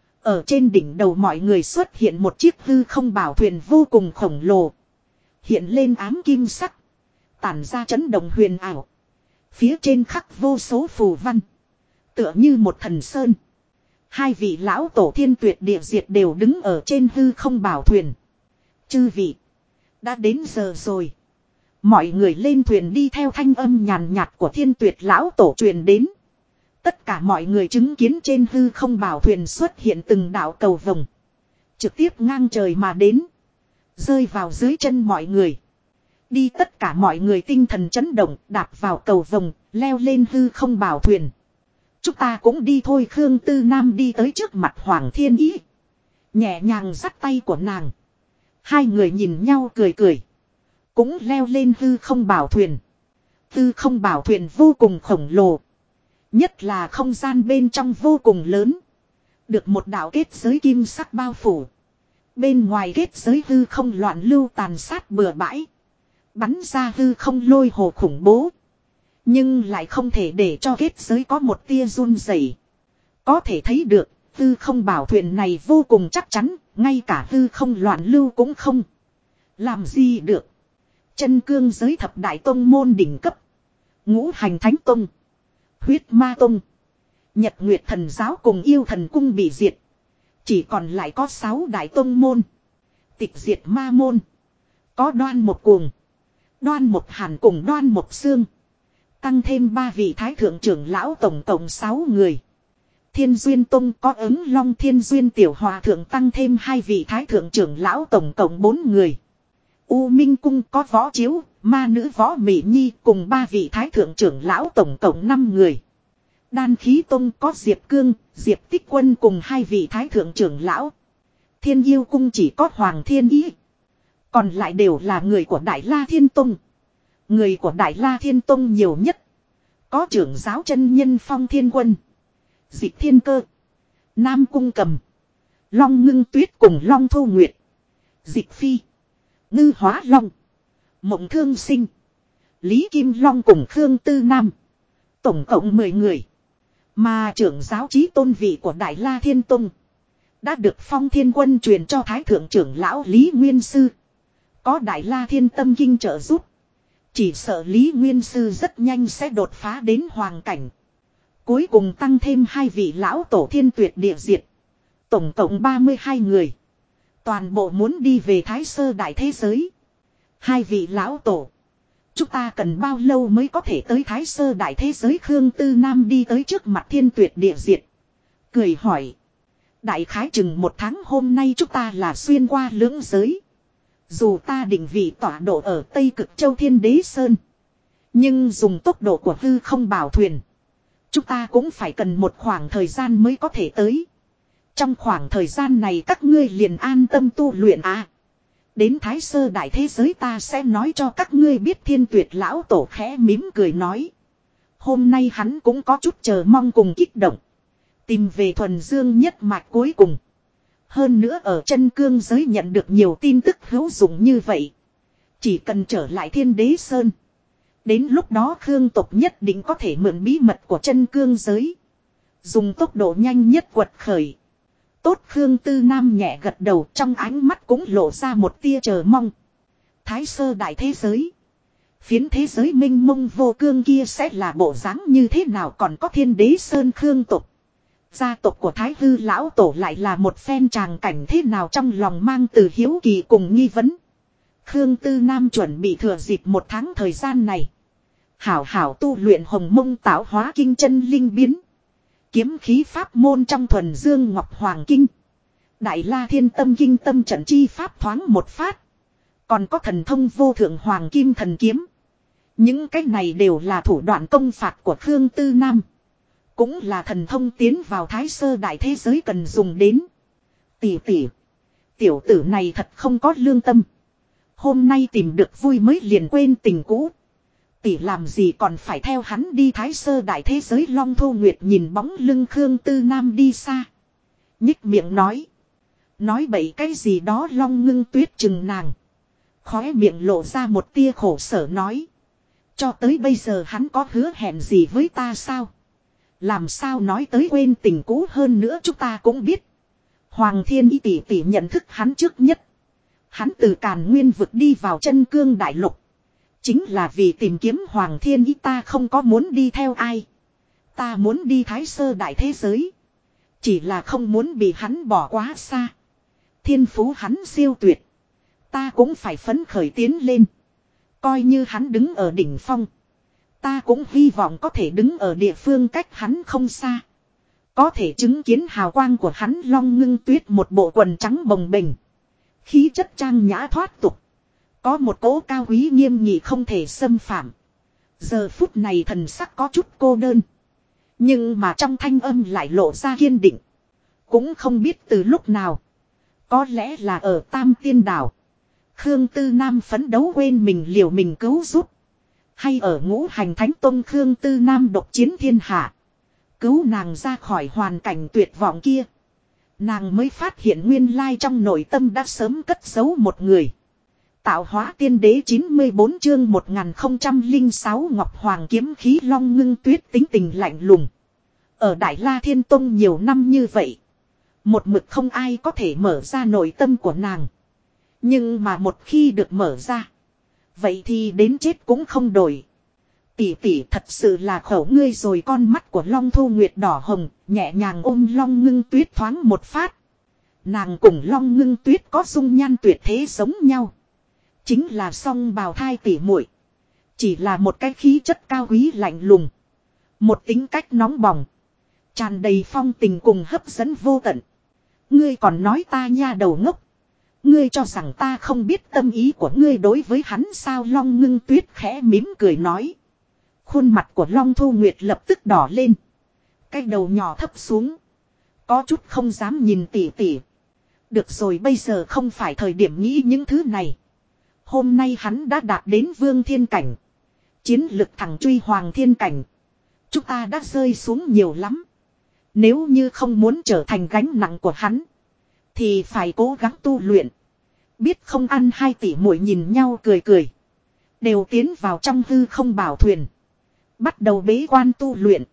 Ở trên đỉnh đầu mọi người xuất hiện một chiếc hư không bảo thuyền vô cùng khổng lồ. Hiện lên ám kim sắc. Tản ra chấn động huyền ảo. Phía trên khắc vô số phù văn. Tựa như một thần sơn. Hai vị lão tổ thiên tuyệt địa diệt đều đứng ở trên hư không bảo thuyền. Chư vị. Đã đến giờ rồi. Mọi người lên thuyền đi theo thanh âm nhàn nhạt của thiên tuyệt lão tổ truyền đến. Tất cả mọi người chứng kiến trên hư không bảo thuyền xuất hiện từng đạo cầu vồng. Trực tiếp ngang trời mà đến. Rơi vào dưới chân mọi người. Đi tất cả mọi người tinh thần chấn động đạp vào cầu vồng, leo lên hư không bảo thuyền. Chúng ta cũng đi thôi. Khương Tư Nam đi tới trước mặt Hoàng Thiên Ý. Nhẹ nhàng dắt tay của nàng. Hai người nhìn nhau cười cười. Cũng leo lên hư không bảo thuyền. Hư không bảo thuyền vô cùng khổng lồ. Nhất là không gian bên trong vô cùng lớn. Được một đạo kết giới kim sắc bao phủ. Bên ngoài kết giới hư không loạn lưu tàn sát bừa bãi. Bắn ra hư không lôi hồ khủng bố. Nhưng lại không thể để cho kết giới có một tia run rẩy. Có thể thấy được, hư không bảo thuyền này vô cùng chắc chắn, ngay cả hư không loạn lưu cũng không. Làm gì được. Chân cương giới thập đại tông môn đỉnh cấp. Ngũ hành thánh tông. Huyết ma tông. Nhật Nguyệt thần giáo cùng yêu thần cung bị diệt. Chỉ còn lại có 6 đại tông môn. Tịch diệt ma môn. Có Đoan một cuồng. Đoan một hàn cùng Đoan một xương. Tăng thêm 3 vị thái thượng trưởng lão tổng cộng 6 người. Thiên Duyên Tông có Ứng Long Thiên Duyên tiểu hòa thượng tăng thêm 2 vị thái thượng trưởng lão tổng cộng 4 người. U Minh Cung có Võ Chiếu, ma nữ Võ Mỹ Nhi cùng 3 vị thái thượng trưởng lão tổng cộng 5 người. Đan Khí Tông có Diệp Cương, Diệp Tích Quân cùng 2 vị thái thượng trưởng lão. Thiên Yêu Cung chỉ có Hoàng Thiên Ý. Còn lại đều là người của Đại La Thiên Tông. Người của Đại La Thiên Tông nhiều nhất. Có trưởng giáo chân nhân Phong Thiên Quân. Dịch Thiên Cơ. Nam Cung Cầm. Long Ngưng Tuyết cùng Long Thu Nguyệt. Dịch Phi. Ngư Hóa Long. Mộng Thương Sinh. Lý Kim Long cùng Khương Tư Nam. Tổng cộng 10 người. Mà trưởng giáo chí tôn vị của Đại La Thiên Tông. Đã được Phong Thiên Quân truyền cho Thái Thượng trưởng lão Lý Nguyên Sư. Có Đại La Thiên Tâm Kinh trợ giúp. Chỉ sợ Lý Nguyên Sư rất nhanh sẽ đột phá đến hoàng cảnh. Cuối cùng tăng thêm 2 vị lão tổ thiên tuyệt địa diệt. Tổng cộng 32 người. Toàn bộ muốn đi về Thái Sơ đại thế giới. 2 vị lão tổ. Chúng ta cần bao lâu mới có thể tới Thái Sơ đại thế giới? Khương Tư Nam đi tới trước mặt thiên tuyệt địa diệt. Cười hỏi. Đại khái chừng 1 tháng, hôm nay chúng ta là xuyên qua lưỡng giới. Dù ta định vị tọa độ ở Tây Cực Châu Thiên Đế Sơn. Nhưng dùng tốc độ của hư không bảo thuyền. Chúng ta cũng phải cần một khoảng thời gian mới có thể tới. Trong khoảng thời gian này các ngươi liền an tâm tu luyện à. Đến Thái Sơ đại thế giới ta sẽ nói cho các ngươi biết. Thiên Tuyệt lão tổ khẽ mím cười nói. Hôm nay hắn cũng có chút chờ mong cùng kích động. Tìm về thuần dương nhất mạch cuối cùng. Hơn nữa ở chân cương giới nhận được nhiều tin tức hữu dụng như vậy. Chỉ cần trở lại Thiên Đế Sơn. Đến lúc đó Khương tộc nhất định có thể mượn bí mật của chân cương giới. Dùng tốc độ nhanh nhất quật khởi. Tốt, Khương Tư Nam nhẹ gật đầu, trong ánh mắt cũng lộ ra một tia chờ mong. Thái sơ đại thế giới. Phiến thế giới minh mông vô cương kia sẽ là bộ dáng như thế nào, còn có Thiên Đế Sơn Khương tộc. Gia tộc của Thái Hư lão tổ lại là một phen tràng cảnh thế nào, trong lòng mang từ hiếu kỳ cùng nghi vấn. Khương Tư Nam chuẩn bị thừa dịp 1 tháng thời gian này. Hảo hảo tu luyện Hồng Mông Tạo Hóa Kinh chân linh biến. Kiếm khí pháp môn trong Thuần Dương Ngọc Hoàng Kinh. Đại La Thiên Tâm Kinh tâm trận chi pháp thoáng một phát. Còn có thần thông vô thượng Hoàng Kim thần kiếm. Những cái này đều là thủ đoạn công phạt của Khương Tư Nam. Cũng là thần thông tiến vào Thái sơ đại thế giới cần dùng đến. Tỷ tỷ. Tiểu tử này thật không có lương tâm. Hôm nay tìm được vui mới liền quên tình cũ. Tỷ làm gì còn phải theo hắn đi Thái sơ đại thế giới. Long Thu Nguyệt nhìn bóng lưng Khương Tư Nam đi xa. Nhích miệng nói. Nói bậy cái gì đó. Long Ngưng Tuyết chừng nàng. Khóe miệng lộ ra một tia khổ sở nói. Cho tới bây giờ hắn có hứa hẹn gì với ta sao? Làm sao nói tới quên tình cũ, hơn nữa chúng ta cũng biết. Hoàng Thiên Y tỷ tỷ nhận thức hắn trước nhất. Hắn từ Càn Nguyên vực đi vào chân cương đại lục. Chính là vì tìm kiếm Hoàng Thiên Y, ta không có muốn đi theo ai. Ta muốn đi Thái sơ đại thế giới. Chỉ là không muốn bị hắn bỏ quá xa. Thiên phú hắn siêu tuyệt. Ta cũng phải phấn khởi tiến lên. Coi như hắn đứng ở đỉnh phong. Ta cũng hy vọng có thể đứng ở địa phương cách hắn không xa. Có thể chứng kiến hào quang của hắn. Long Ngưng Tuyết một bộ quần trắng bồng bềnh. Khí chất trang nhã thoát tục. Có một cỗ cao quý nghiêm nghị không thể xâm phạm. Giờ phút này thần sắc có chút cô đơn. Nhưng mà trong thanh âm lại lộ ra kiên định. Cũng không biết từ lúc nào. Có lẽ là ở Tam Tiên Đảo. Khương Tư Nam phấn đấu quên mình liều mình cứu giúp. Hay ở Ngũ Hành Thánh Tông Khương Tư Nam độc chiến thiên hạ. Cứu nàng ra khỏi hoàn cảnh tuyệt vọng kia. Nàng mới phát hiện nguyên lai trong nội tâm đã sớm cất giấu một người. Tạo Hóa Tiên Đế 94 chương 1006 Ngọc Hoàng kiếm khí. Long Ngưng Tuyết tính tình lạnh lùng. Ở Đại La Thiên Tông nhiều năm như vậy. Một mực không ai có thể mở ra nội tâm của nàng. Nhưng mà một khi được mở ra. Vậy thì đến chết cũng không đổi. Tỷ tỷ thật sự là khẩu ngươi rồi. Con mắt của Long Thu Nguyệt đỏ hồng, nhẹ nhàng ôm Long Ngưng Tuyết thoáng một phát. Nàng cùng Long Ngưng Tuyết có dung nhan tuyệt thế giống nhau. Chính là song bào thai tỷ muội. Chỉ là một cái khí chất cao quý lạnh lùng. Một tính cách nóng bỏng. Tràn đầy phong tình cùng hấp dẫn vô tận. Ngươi còn nói ta nha đầu ngốc. Ngươi cho rằng ta không biết tâm ý của ngươi đối với hắn sao? Long Ngưng Tuyết khẽ mỉm cười nói. Khuôn mặt của Long Thu Nguyệt lập tức đỏ lên. Cái đầu nhỏ thấp xuống. Có chút không dám nhìn tỷ tỷ. Được rồi, bây giờ không phải thời điểm nghĩ những thứ này. Hôm nay hắn đã đạt đến Vương Thiên Cảnh. Chiến lực thẳng truy Hoàng Thiên Cảnh. Chúng ta đã rơi xuống nhiều lắm. Nếu như không muốn trở thành gánh nặng của hắn. Thì phải cố gắng tu luyện. Biết không? Ăn hai tỷ muội nhìn nhau cười cười. Đều tiến vào trong hư không bảo thuyền. Bắt đầu bế quan tu luyện.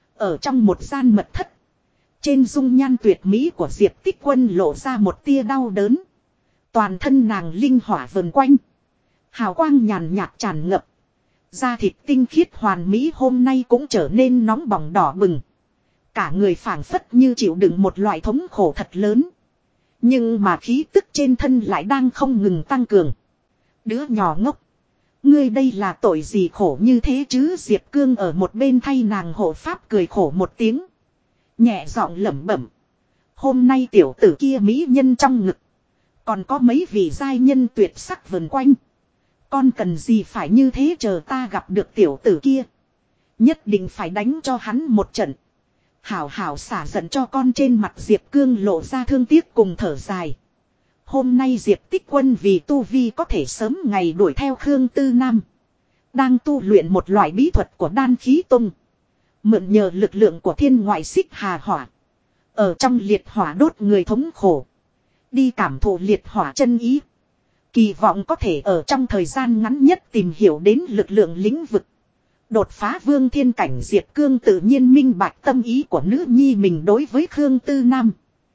Ở trong một gian mật thất. Trên dung nhan tuyệt mỹ của Diệp Tích Quân lộ ra một tia đau đớn. Toàn thân nàng linh hỏa vần quanh. Hào quang nhàn nhạt tràn ngập. Da thịt tinh khiết hoàn mỹ hôm nay cũng trở nên nóng bỏng đỏ bừng. Cả người phảng phất như chịu đựng một loại thống khổ thật lớn. Nhưng mà khí tức trên thân lại đang không ngừng tăng cường. Đứa nhỏ ngốc. Ngươi đây là tội gì khổ như thế chứ? Diệp Cương ở một bên thay nàng hộ pháp cười khổ một tiếng. Nhẹ giọng lẩm bẩm. Hôm nay tiểu tử kia mỹ nhân trong ngực. Còn có mấy vị giai nhân tuyệt sắc vần quanh. Con cần gì phải như thế? Chờ ta gặp được tiểu tử kia. Nhất định phải đánh cho hắn một trận. Hảo hảo xả giận cho con. Trên mặt Diệp Cương lộ ra thương tiếc cùng thở dài. Hôm nay Diệp Tích Quân vì tu vi có thể sớm ngày đuổi theo Khương Tư Nam. Đang tu luyện một loại bí thuật của Đan Khí Tông. Mượn nhờ lực lượng của thiên ngoại xích hà hỏa. Ở trong liệt hỏa đốt người thống khổ. Đi cảm thụ liệt hỏa chân ý. Kỳ vọng có thể ở trong thời gian ngắn nhất tìm hiểu đến lực lượng lĩnh vực. Đột phá vương thiên cảnh Diệp Cương tự nhiên minh bạch tâm ý của nữ nhi mình đối với Khương Tư Nam.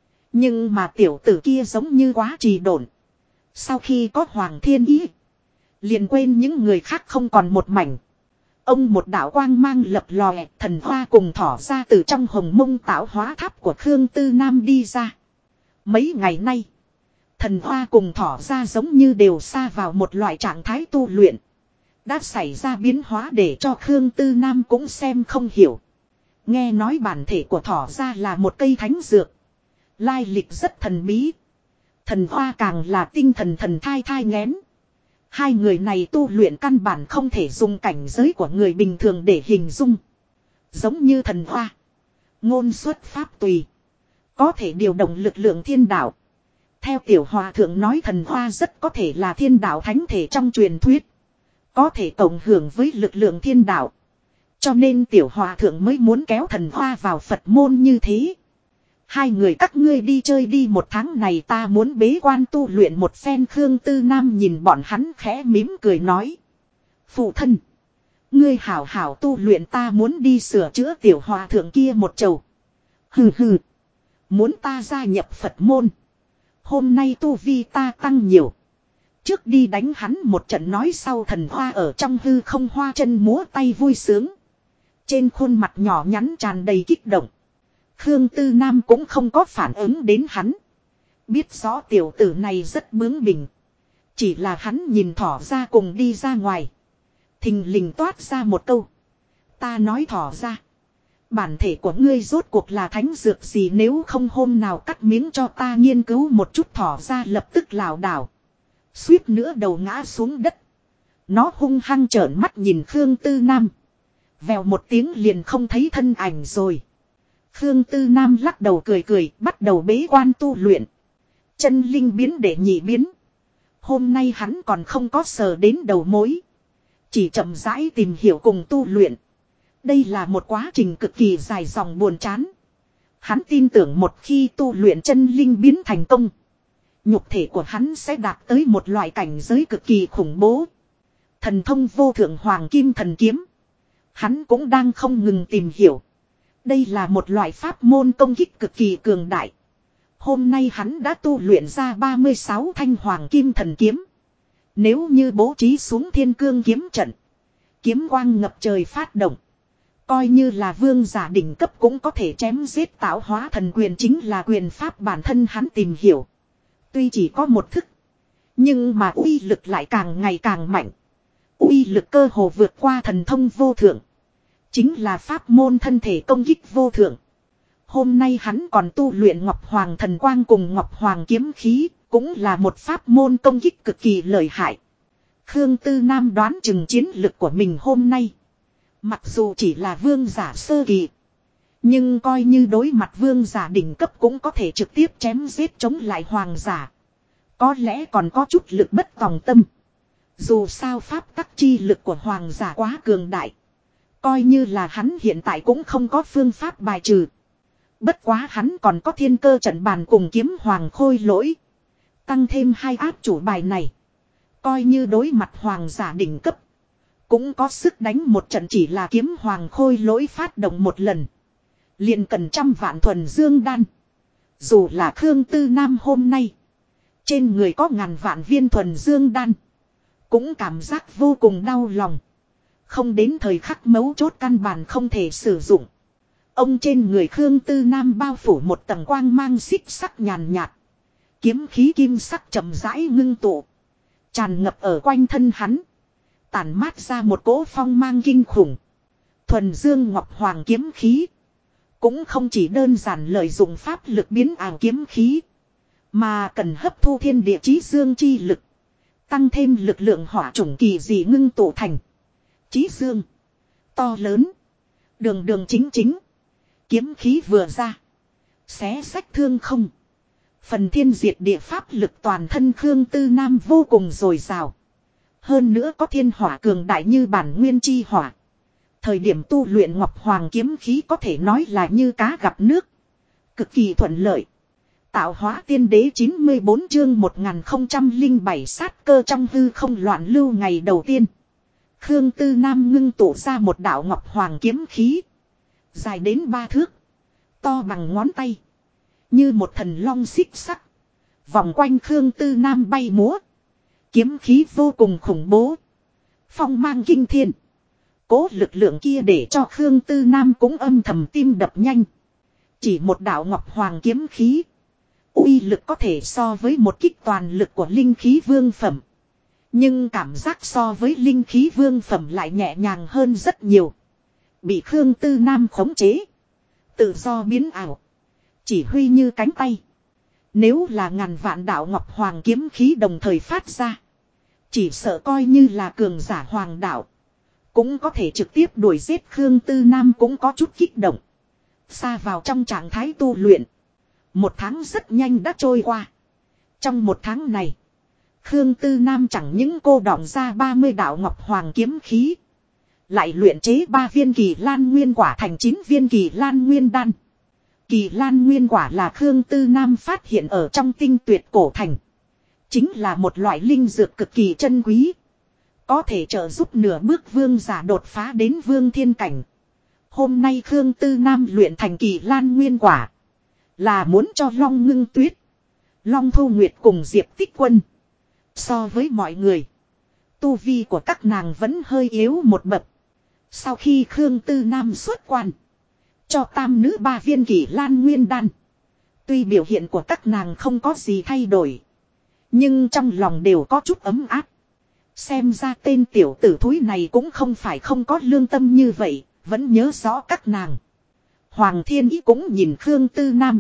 Nhưng mà tiểu tử kia giống như quá trì độn. Sau khi có Hoàng Thiên Ý, liền quên những người khác không còn một mảnh. Ông một đạo quang mang lập lòe, thần hoa cùng thỏ ra từ trong hồng mông tạo hóa tháp của Khương Tư Nam đi ra. Mấy ngày nay, thần hoa cùng thỏ ra giống như đều xa vào một loại trạng thái tu luyện. Đã xảy ra biến hóa để cho Khương Tư Nam cũng xem không hiểu. Nghe nói bản thể của thỏ ra là một cây thánh dược. Lai lịch rất thần bí. Thần hoa càng là tinh thần thần thai thai nghén. Hai người này tu luyện căn bản không thể dùng cảnh giới của người bình thường để hình dung. Giống như thần hoa. Ngôn xuất pháp tùy. Có thể điều động lực lượng thiên đạo. Theo tiểu hòa thượng nói thần hoa rất có thể là thiên đạo thánh thể trong truyền thuyết. Có thể cộng hưởng với lực lượng thiên đạo. Cho nên tiểu hòa thượng mới muốn kéo thần hoa vào Phật môn như thế. Hai người các ngươi đi chơi đi, một tháng này ta muốn bế quan tu luyện một phen. Khương Tư Nam nhìn bọn hắn khẽ mím cười nói. Phụ thân, ngươi hảo hảo tu luyện, ta muốn đi sửa chữa tiểu hòa thượng kia một chầu. Hừ hừ, muốn ta gia nhập Phật môn. Hôm nay tu vi ta tăng nhiều. Trước đi đánh hắn một trận nói sau. Thần hoa ở trong hư không hoa chân múa tay vui sướng. Trên khuôn mặt nhỏ nhắn tràn đầy kích động. Khương Tư Nam cũng không có phản ứng đến hắn. Biết rõ tiểu tử này rất bướng bỉnh. Chỉ là hắn nhìn thỏ ra cùng đi ra ngoài. Thình lình toát ra một câu. Ta nói thỏ ra, bản thể của ngươi rốt cuộc là thánh dược gì, nếu không hôm nào cắt miếng cho ta nghiên cứu một chút. Thỏ ra lập tức lảo đảo, suýt nữa đầu ngã xuống đất. Nó hung hăng trợn mắt nhìn Khương Tư Nam. Vèo một tiếng liền không thấy thân ảnh rồi. Khương Tư Nam lắc đầu cười cười, bắt đầu bế quan tu luyện. Chân linh biến để nhị biến. Hôm nay hắn còn không có sờ đến đầu mối. Chỉ chậm rãi tìm hiểu cùng tu luyện. Đây là một quá trình cực kỳ dài dòng buồn chán. Hắn tin tưởng một khi tu luyện chân linh biến thành công, nhục thể của hắn sẽ đạt tới một loại cảnh giới cực kỳ khủng bố. Thần thông vô thượng hoàng kim thần kiếm, hắn cũng đang không ngừng tìm hiểu. Đây là một loại pháp môn công kích cực kỳ cường đại. Hôm nay hắn đã tu luyện ra 36 thanh hoàng kim thần kiếm. Nếu như bố trí xuống thiên cương kiếm trận, kiếm quang ngập trời phát động, coi như là vương giả đỉnh cấp cũng có thể chém giết. Tạo hóa thần quyền chính là quyền pháp bản thân hắn tìm hiểu. Tuy chỉ có một thức, nhưng mà uy lực lại càng ngày càng mạnh. Uy lực cơ hồ vượt qua thần thông vô thượng. Chính là pháp môn thân thể công kích vô thượng. Hôm nay hắn còn tu luyện Ngọc Hoàng thần quang cùng Ngọc Hoàng kiếm khí, cũng là một pháp môn công kích cực kỳ lợi hại. Khương Tư Nam đoán chừng chiến lực của mình hôm nay, mặc dù chỉ là vương giả sơ kỳ, nhưng coi như đối mặt vương giả đỉnh cấp cũng có thể trực tiếp chém giết chống lại hoàng giả. Có lẽ còn có chút lực bất tòng tâm. Dù sao pháp tắc chi lực của hoàng giả quá cường đại. Coi như là hắn hiện tại cũng không có phương pháp bài trừ. Bất quá hắn còn có thiên cơ trận bàn cùng kiếm hoàng khôi lỗi. Tăng thêm hai áp chủ bài này, coi như đối mặt hoàng giả đỉnh cấp, cũng có sức đánh một trận. Chỉ là kiếm hoàng khôi lỗi phát động một lần, liền cần 100 vạn thuần dương đan. Dù là Khương Tư Nam hôm nay trên người có ngàn vạn viên thuần dương đan, cũng cảm giác vô cùng đau lòng. Không đến thời khắc mấu chốt căn bản không thể sử dụng. Ông trên người Khương Tư Nam bao phủ một tầng quang mang xích sắc nhàn nhạt. Kiếm khí kim sắc chậm rãi ngưng tụ, tràn ngập ở quanh thân hắn, tản mát ra một cỗ phong mang kinh khủng. Thuần dương Ngọc Hoàng kiếm khí cũng không chỉ đơn giản lợi dụng pháp lực biến ảo kiếm khí, mà cần hấp thu thiên địa chí dương chi lực, tăng thêm lực lượng hỏa chủng kỳ dị ngưng tụ thành chí dương to lớn, đường đường chính chính. Kiếm khí vừa ra, xé sách thương không, phần thiên diệt địa pháp lực toàn thân Khương Tư Nam vô cùng dồi dào. Hơn nữa có thiên hỏa cường đại như bản nguyên chi hỏa. Thời điểm tu luyện Ngọc Hoàng kiếm khí có thể nói là như cá gặp nước, cực kỳ thuận lợi. Tạo hóa tiên đế 94 chương 1007 sát cơ trong hư không loạn lưu ngày đầu tiên. Khương Tư Nam ngưng tụ ra một đạo ngọc hoàng kiếm khí. Dài đến 3 thước. To bằng ngón tay. Như một thần long xích sắc. Vòng quanh Khương Tư Nam bay múa. Kiếm khí vô cùng khủng bố. Phong mang kinh thiên. Cố lực lượng kia để cho Khương Tư Nam cũng âm thầm tim đập nhanh. Chỉ một đạo ngọc hoàng kiếm khí. Uy lực có thể so với một kích toàn lực của linh khí vương phẩm. Nhưng cảm giác so với linh khí vương phẩm lại nhẹ nhàng hơn rất nhiều. Bị Khương Tư Nam khống chế. Tự do biến ảo. Chỉ huy như cánh tay. Nếu là ngàn vạn đạo ngọc hoàng kiếm khí đồng thời phát ra. Chỉ sợ coi như là cường giả hoàng đạo. Cũng có thể trực tiếp đuổi giết Khương Tư Nam cũng có chút kích động. Xa vào trong trạng thái tu luyện. Một tháng rất nhanh đã trôi qua. Trong một tháng này. Khương Tư Nam chẳng những cô đọng ra 30 đạo ngọc hoàng kiếm khí. Lại luyện chế 3 viên kỳ lan nguyên quả thành 9 viên kỳ lan nguyên đan. Kỳ lan nguyên quả là Khương Tư Nam phát hiện ở trong tinh tuyệt cổ thành. Chính là một loại linh dược cực kỳ chân quý. Có thể trợ giúp nửa bước vương giả đột phá đến vương thiên cảnh. Hôm nay Khương Tư Nam luyện thành kỳ lan nguyên quả. Là muốn cho Long Ngưng Tuyết, Long Thu Nguyệt cùng Diệp Tích Quân. So với mọi người, tu vi của các nàng vẫn hơi yếu một bậc. Sau khi Khương Tư Nam xuất quan, cho tam nữ 3 viên kỳ lan nguyên đan. Tuy biểu hiện của các nàng không có gì thay đổi, nhưng trong lòng đều có chút ấm áp. Xem ra tên tiểu tử thúi này cũng không phải không có lương tâm như vậy, vẫn nhớ rõ các nàng. Hoàng Thiên Ý cũng nhìn Khương Tư Nam.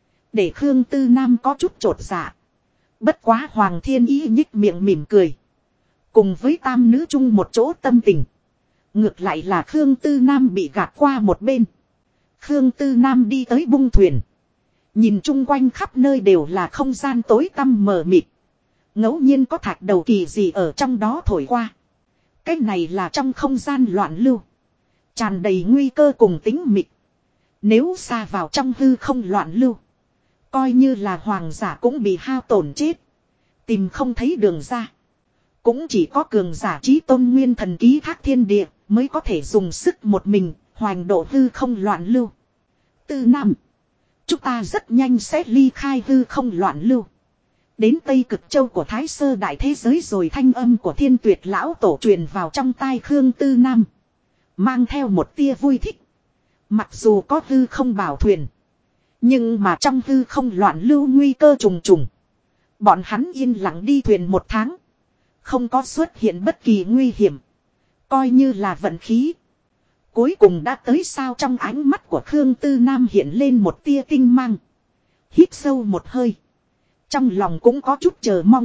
Để Khương Tư Nam có chút chột dạ. Bất quá Hoàng Thiên Ý nhích miệng mỉm cười. Cùng với tam nữ chung một chỗ tâm tình. Ngược lại là Khương Tư Nam bị gạt qua một bên. Khương Tư Nam đi tới bung thuyền. Nhìn chung quanh khắp nơi đều là không gian tối tăm mờ mịt. Ngẫu nhiên có thạch đầu kỳ gì ở trong đó thổi qua. Cái này là trong không gian loạn lưu. Tràn đầy nguy cơ cùng tính mịt. Nếu xa vào trong hư không loạn lưu. Coi như là hoàng giả cũng bị hao tổn chết. Tìm không thấy đường ra. Cũng chỉ có cường giả trí tôn nguyên thần ký thác thiên địa mới có thể dùng sức một mình hoành độ hư không loạn lưu. Tư Nam. Chúng ta rất nhanh sẽ ly khai hư không loạn lưu. Đến Tây Cực Châu của Thái Sơ Đại Thế Giới rồi thanh âm của Thiên Tuyệt Lão Tổ truyền vào trong tai Khương Tư Nam. Mang theo một tia vui thích. Mặc dù có hư không bảo thuyền. Nhưng mà trong hư không loạn lưu nguy cơ trùng trùng. Bọn hắn yên lặng đi thuyền 1 tháng. Không có xuất hiện bất kỳ nguy hiểm. Coi như là vận khí. Cuối cùng đã tới sao trong ánh mắt của Khương Tư Nam hiện lên một tia tinh mang. Hít sâu một hơi. Trong lòng cũng có chút chờ mong.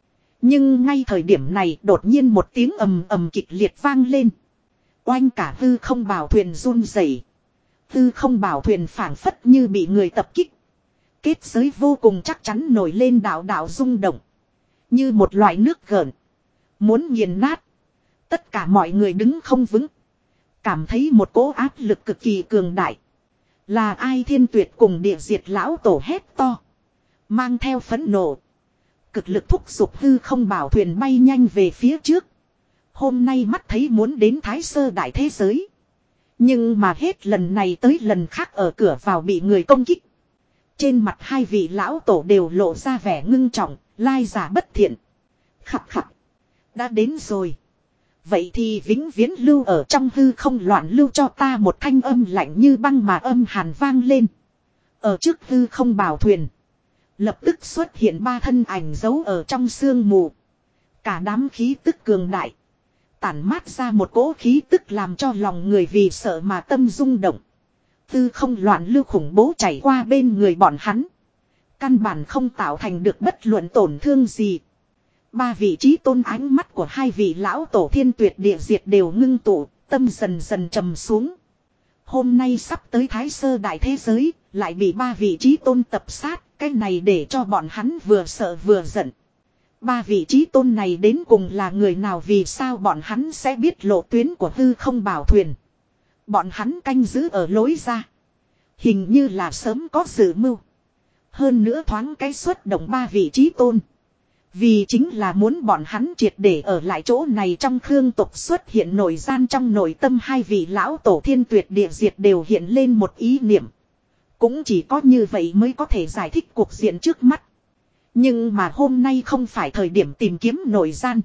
Nhưng ngay thời điểm này đột nhiên một tiếng ầm ầm kịch liệt vang lên. Oanh cả hư không bảo thuyền run rẩy. Hư không bảo thuyền phảng phất như bị người tập kích. Kết giới vô cùng chắc chắn nổi lên đạo đạo rung động. Như một loại nước gợn. Muốn nghiền nát. Tất cả mọi người đứng không vững. Cảm thấy một cỗ áp lực cực kỳ cường đại. Là ai? Thiên Tuyệt cùng Địa Diệt Lão Tổ hét to. Mang theo phẫn nộ. Cực lực thúc giục hư không bảo thuyền bay nhanh về phía trước. Hôm nay mắt thấy muốn đến Thái Sơ Đại Thế Giới. Nhưng mà hết lần này tới lần khác ở cửa vào bị người công kích. Trên mặt hai vị lão tổ đều lộ ra vẻ ngưng trọng, lai giả bất thiện. Khặt khặt. Đã đến rồi. Vậy thì vĩnh viễn lưu ở trong hư không loạn lưu cho ta một thanh âm lạnh như băng mà âm hàn vang lên. Ở trước hư không bảo thuyền. Lập tức xuất hiện 3 thân ảnh giấu ở trong sương mù. Cả đám khí tức cường đại. Tản mát ra một cỗ khí tức làm cho lòng người vì sợ mà tâm rung động. Hư không loạn lưu khủng bố chảy qua bên người bọn hắn. Căn bản không tạo thành được bất luận tổn thương gì. 3 vị trí tôn ánh mắt của 2 vị lão tổ Thiên Tuyệt Địa Diệt đều ngưng tụ, tâm dần dần trầm xuống. Hôm nay sắp tới Thái Sơ Đại Thế Giới, lại bị 3 vị trí tôn tập sát, cái này để cho bọn hắn vừa sợ vừa giận. 3 vị trí tôn này đến cùng là người nào, vì sao bọn hắn sẽ biết lộ tuyến của hư không bảo thuyền. Bọn hắn canh giữ ở lối ra. Hình như là sớm có dự mưu. Hơn nữa thoáng cái xuất động 3 vị trí tôn. Vì chính là muốn bọn hắn triệt để ở lại chỗ này trong Khương tộc xuất hiện nội gian trong nội tâm 2 vị lão tổ thiên tuyệt địa diệt đều hiện lên một ý niệm. Cũng chỉ có như vậy mới có thể giải thích cuộc diện trước mắt. Nhưng mà hôm nay không phải thời điểm tìm kiếm nội gian.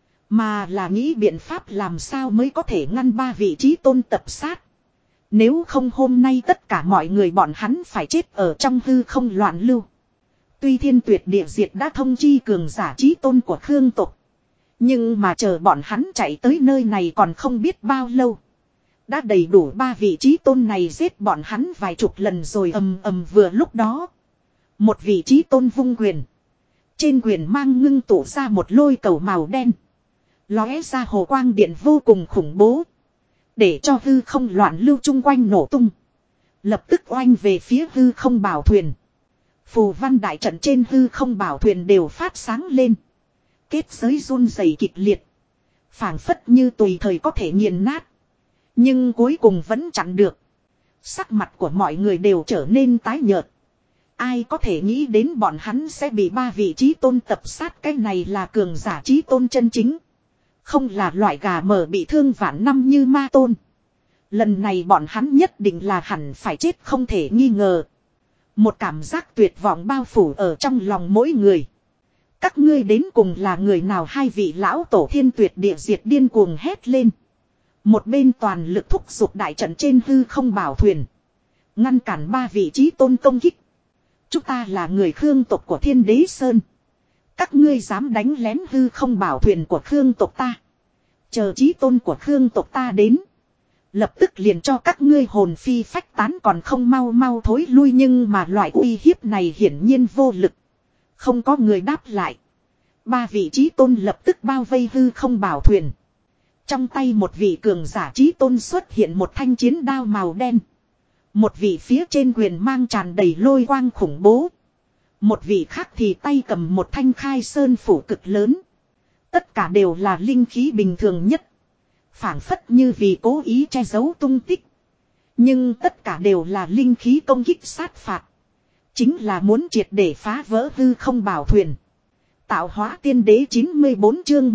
Mà là nghĩ biện pháp làm sao mới có thể ngăn 3 vị trí tôn tập sát. Nếu không hôm nay tất cả mọi người bọn hắn phải chết ở trong hư không loạn lưu. Tuy thiên tuyệt địa diệt đã thông chi cường giả trí tôn của Khương tộc. Nhưng mà chờ bọn hắn chạy tới nơi này còn không biết bao lâu. Đã đầy đủ 3 vị trí tôn này giết bọn hắn vài chục lần rồi ầm vừa lúc đó. Một vị trí tôn vung quyền. Trên quyền mang ngưng tụ ra một lôi cầu màu đen. Lóe ra hồ quang điện vô cùng khủng bố. Để cho hư không loạn lưu chung quanh nổ tung. Lập tức oanh về phía hư không bảo thuyền. Phù văn đại trận trên hư không bảo thuyền đều phát sáng lên. Kết giới run rẩy kịch liệt. Phảng phất như tùy thời có thể nghiền nát. Nhưng cuối cùng vẫn chặn được. Sắc mặt của mọi người đều trở nên tái nhợt. Ai có thể nghĩ đến bọn hắn sẽ bị 3 vị trí tôn tập sát. Cái này là cường giả trí tôn chân chính. Không là loại gà mờ bị thương vạn năm như ma tôn. Lần này bọn hắn nhất định là hẳn phải chết không thể nghi ngờ. Một cảm giác tuyệt vọng bao phủ ở trong lòng mỗi người. Các ngươi đến cùng là người nào? 2 vị lão tổ thiên tuyệt địa diệt điên cuồng hét lên. Một bên toàn lực thúc giục đại trận trên hư không bảo thuyền. Ngăn cản 3 vị trí tôn công kích. Chúng ta là người Khương tộc của Thiên Đế Sơn. Các ngươi dám đánh lén hư không bảo thuyền của Khương tộc ta. Chờ chí tôn của Khương tộc ta đến. Lập tức liền cho các ngươi hồn phi phách tán còn không mau mau thối lui. Nhưng mà loại uy hiếp này hiển nhiên vô lực. Không có người đáp lại. 3 vị chí tôn lập tức bao vây hư không bảo thuyền. Trong tay một vị cường giả chí tôn xuất hiện một thanh chiến đao màu đen. Một vị phía trên quyền mang tràn đầy lôi quang khủng bố. Một vị khác thì tay cầm một thanh khai sơn phủ cực lớn. Tất cả đều là linh khí bình thường nhất. Phảng phất như vì cố ý che giấu tung tích. Nhưng tất cả đều là linh khí công kích sát phạt. Chính là muốn triệt để phá vỡ hư không bảo thuyền. Tạo hóa tiên đế 94 chương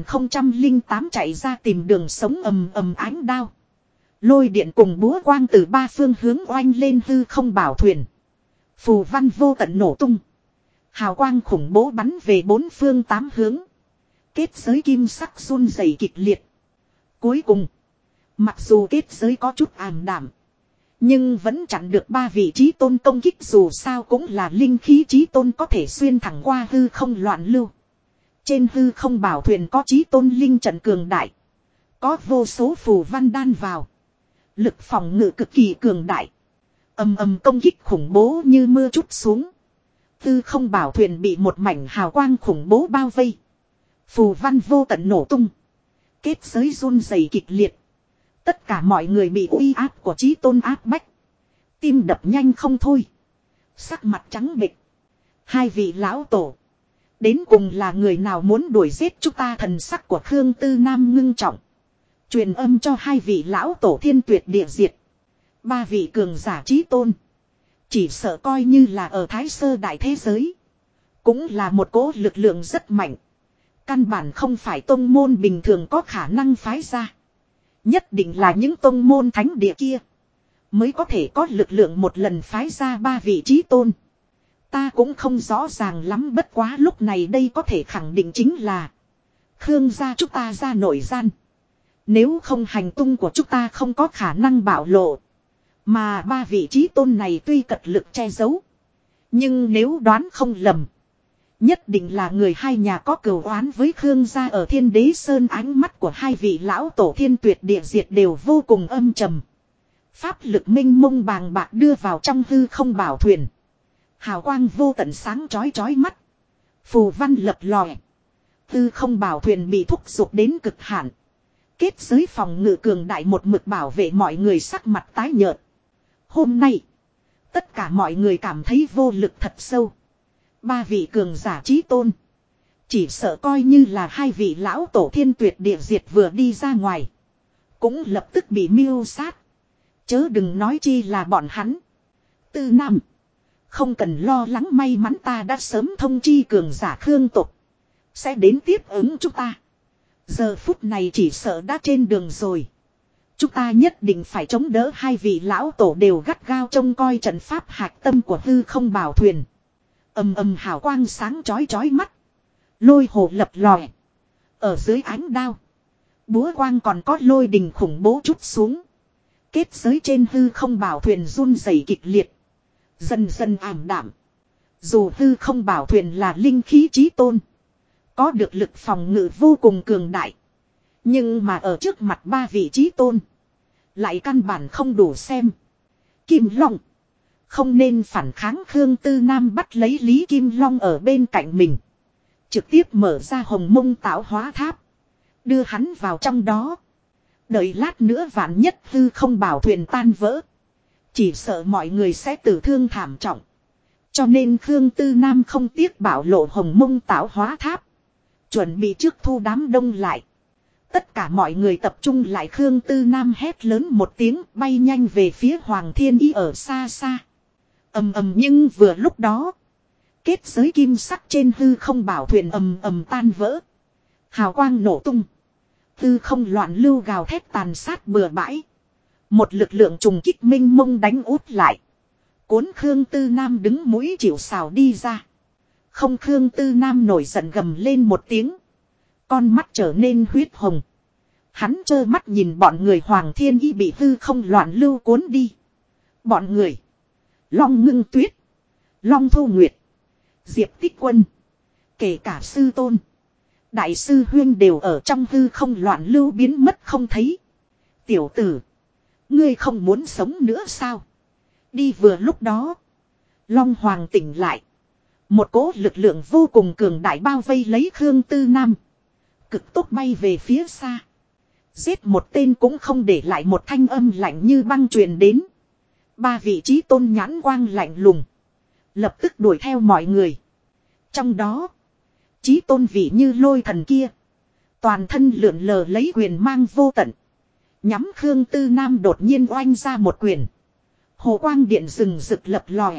1008 chạy ra tìm đường sống ầm ánh đao. Lôi điện cùng búa quang từ 3 phương hướng oanh lên hư không bảo thuyền. Phù văn vô tận nổ tung. Hào quang khủng bố bắn về 4 phương 8 hướng. Kết giới kim sắc run rẩy kịch liệt. Cuối cùng, mặc dù kết giới có chút ảm đạm, nhưng vẫn chặn được 3 vị trí tôn công kích. Dù sao cũng là linh khí trí tôn có thể xuyên thẳng qua hư không loạn lưu. Trên hư không bảo thuyền có trí tôn linh trận cường đại. Có vô số phù văn đan vào. Lực phòng ngự cực kỳ cường đại. Ầm công kích khủng bố như mưa trút xuống. Hư không bảo thuyền bị một mảnh hào quang khủng bố bao vây. Phù văn vô tận nổ tung. Kết giới run rẩy kịch liệt. Tất cả mọi người bị uy áp của chí tôn áp bách. Tim đập nhanh không thôi. Sắc mặt trắng bệch. 2 vị lão tổ. Đến cùng là người nào muốn đuổi giết chúng ta? Thần sắc của Khương Tư Nam ngưng trọng. Truyền âm cho 2 vị lão tổ thiên tuyệt địa diệt. 3 vị cường giả chí tôn. Chỉ sợ coi như là ở Thái Sơ đại thế giới. Cũng là một cỗ lực lượng rất mạnh. Căn bản không phải tông môn bình thường có khả năng phái ra. Nhất định là những tông môn thánh địa kia. Mới có thể có lực lượng một lần phái ra 3 vị chí tôn. Ta cũng không rõ ràng lắm, bất quá lúc này đây có thể khẳng định chính là Khương gia chúng ta ra nội gian. Nếu không hành tung của chúng ta không có khả năng bạo lộ. Mà 3 vị chí tôn này tuy cật lực che giấu. Nhưng nếu đoán không lầm, nhất định là người 2 nhà có cừu oán với Khương gia ở Thiên Đế Sơn. Ánh mắt của 2 vị lão tổ thiên tuyệt địa diệt đều vô cùng âm trầm. Pháp lực minh mông bàng bạc đưa vào trong hư không bảo thuyền. Hào quang vô tận sáng chói mắt. Phù văn lập lòe. Hư không bảo thuyền bị thúc giục đến cực hạn. Kết giới phòng ngự cường đại một mực bảo vệ mọi người, sắc mặt tái nhợt. Hôm nay, tất cả mọi người cảm thấy vô lực thật sâu. 3 vị cường giả chí tôn. Chỉ sợ coi như là 2 vị lão tổ thiên tuyệt địa diệt vừa đi ra ngoài. Cũng lập tức bị mưu sát. Chớ đừng nói chi là bọn hắn. Tư Nam. Không cần lo lắng, may mắn ta đã sớm thông chi cường giả Khương tộc sẽ đến tiếp ứng chúng ta. Giờ phút này chỉ sợ đã trên đường rồi. Chúng ta nhất định phải chống đỡ, hai vị lão tổ đều gắt gao trông coi trận pháp hạch tâm của hư không bảo thuyền. Ầm ầm, hào quang sáng chói chói mắt. Lôi hồ lập lòe. Ở dưới ánh đao, búa quang còn có lôi đình khủng bố trút xuống. Kết giới trên hư không bảo thuyền run rẩy kịch liệt. Dần dần ảm đạm. Dù hư không bảo thuyền là linh khí chí tôn, có được lực phòng ngự vô cùng cường đại. Nhưng mà ở trước mặt ba vị chí tôn, lại căn bản không đủ xem. Kim Long, không nên phản kháng. Khương Tư Nam bắt lấy Lý Kim Long ở bên cạnh mình, trực tiếp mở ra Hồng Mông Tạo Hóa Tháp, đưa hắn vào trong đó. Đợi lát nữa vạn nhất hư không bảo thuyền tan vỡ, chỉ sợ mọi người sẽ tử thương thảm trọng. Cho nên Khương Tư Nam không tiếc bảo lộ Hồng Mông Tạo Hóa Tháp, chuẩn bị trước thu đám đông lại. Tất cả mọi người tập trung lại. Khương Tư Nam hét lớn một tiếng, bay nhanh về phía Hoàng Thiên Ý ở xa xa. Ầm ầm, nhưng vừa lúc đó, kết giới kim sắc trên hư không bảo thuyền ầm ầm tan vỡ. Hào quang nổ tung. Hư không loạn lưu gào thét tàn sát bừa bãi. Một lực lượng trùng kích minh mông đánh út lại, cuốn Khương Tư Nam đứng mũi chịu sào đi ra. Không, Khương Tư Nam nổi giận gầm lên một tiếng, con mắt trở nên huyết hồng. Hắn trơ mắt nhìn bọn người Hoàng Thiên Ý bị hư không loạn lưu cuốn đi. Bọn người Long Ngưng Tuyết, Long Thu Nguyệt, Diệp Tích Quân, kể cả sư tôn, đại sư huyên đều ở trong hư không loạn lưu biến mất không thấy. Tiểu tử, ngươi không muốn sống nữa sao? Đi. Vừa lúc đó, Long Hoàng tỉnh lại. Một cỗ lực lượng vô cùng cường đại bao vây lấy Khương Tư Nam, cực tốc bay về phía xa. Giết một tên cũng không để lại. Một thanh âm lạnh như băng truyền đến. Ba vị chí tôn nhãn quang lạnh lùng, lập tức đuổi theo mọi người. Trong đó, chí tôn vị như lôi thần kia, toàn thân lượn lờ lấy quyền mang vô tận, nhắm Khương Tư Nam đột nhiên oanh ra một quyền. Hồ quang điện rừng rực lập lòe.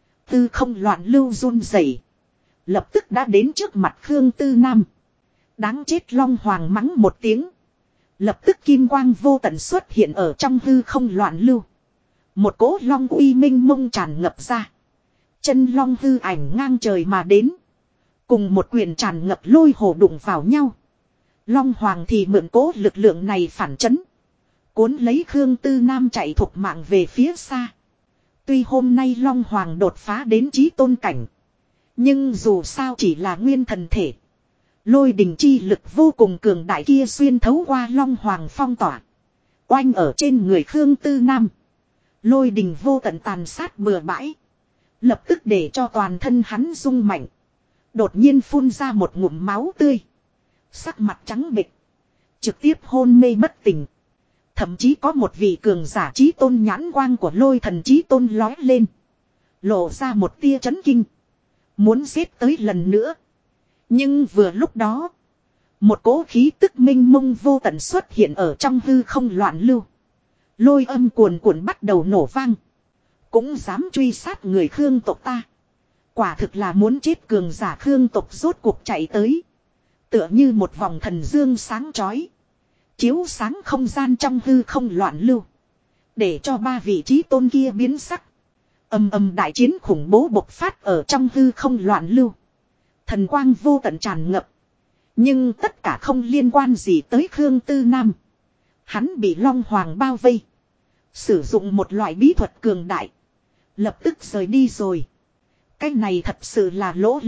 Tư không loạn lưu run rẩy, lập tức đã đến trước mặt Khương Tư Nam. Đáng chết, Long Hoàng mắng một tiếng. Lập tức kim quang vô tận xuất hiện ở trong hư không loạn lưu. Một cỗ long uy minh mông tràn ngập ra. Chân long hư ảnh ngang trời mà đến, cùng một quyền tràn ngập lôi hồ đụng vào nhau. Long Hoàng thì mượn cỗ lực lượng này phản chấn, cuốn lấy Khương Tư Nam chạy thục mạng về phía xa. Tuy hôm nay Long Hoàng đột phá đến chí tôn cảnh, nhưng dù sao chỉ là nguyên thần thể. Lôi đình chi lực vô cùng cường đại kia xuyên thấu qua Long Hoàng phong tỏa, oanh ở trên người Khương Tư Nam. Lôi đình vô tận tàn sát bừa bãi, lập tức để cho toàn thân hắn rung mạnh. Đột nhiên phun ra một ngụm máu tươi, sắc mặt trắng bệch, trực tiếp hôn mê bất tỉnh. Thậm chí có một vị cường giả chí tôn nhãn quang của lôi thần chí tôn lói lên, lộ ra một tia chấn kinh, muốn giết tới lần nữa. Nhưng vừa lúc đó, một cỗ khí tức minh mông vô tận xuất hiện ở trong hư không loạn lưu. Lôi âm cuồn cuộn bắt đầu nổ vang. Cũng dám truy sát người Khương tộc ta. Quả thực là muốn chết. Cường giả Khương tộc rốt cuộc chạy tới, tựa như một vòng thần dương sáng chói, chiếu sáng không gian trong hư không loạn lưu, để cho ba vị chí tôn kia biến sắc. Ầm ầm, đại chiến khủng bố bộc phát ở trong hư không loạn lưu. Thần quang vô tận tràn ngập, nhưng tất cả không liên quan gì tới Khương Tư Nam. Hắn bị Long Hoàng bao vây, sử dụng một loại bí thuật cường đại, lập tức rời đi rồi. Cái này thật sự là lỗ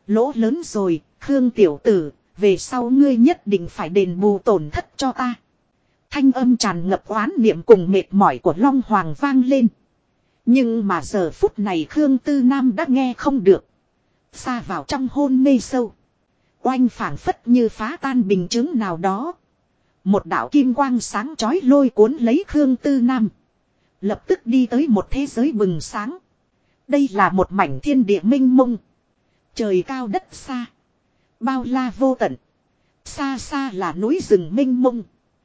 lớn rồi. Khương tiểu tử, về sau ngươi nhất định phải đền bù tổn thất cho ta. Thanh âm tràn ngập oán niệm cùng mệt mỏi của Long Hoàng vang lên. Nhưng mà giờ phút này Khương Tư Nam đã nghe không được, xa vào trong hôn mê sâu. Oanh, phảng phất như phá tan bình chứng nào đó. Một đạo kim quang sáng chói lôi cuốn lấy Khương Tư Nam, lập tức đi tới một thế giới bừng sáng. Đây là một mảnh thiên địa minh mông, trời cao đất xa, bao la vô tận. Xa xa là núi rừng minh mông,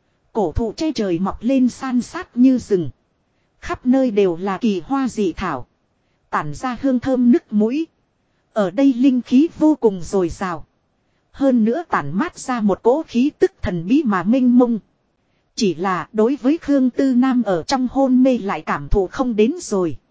cổ thụ che trời mọc lên san sát như rừng. Khắp nơi đều là kỳ hoa dị thảo, Tản ra hương thơm nức mũi. Ở đây linh khí vô cùng dồi dào. Hơn nữa tản mát ra một cỗ khí tức thần bí mà mênh mông. Chỉ là đối với Khương Tư Nam ở trong hôn mê lại cảm thụ không đến rồi.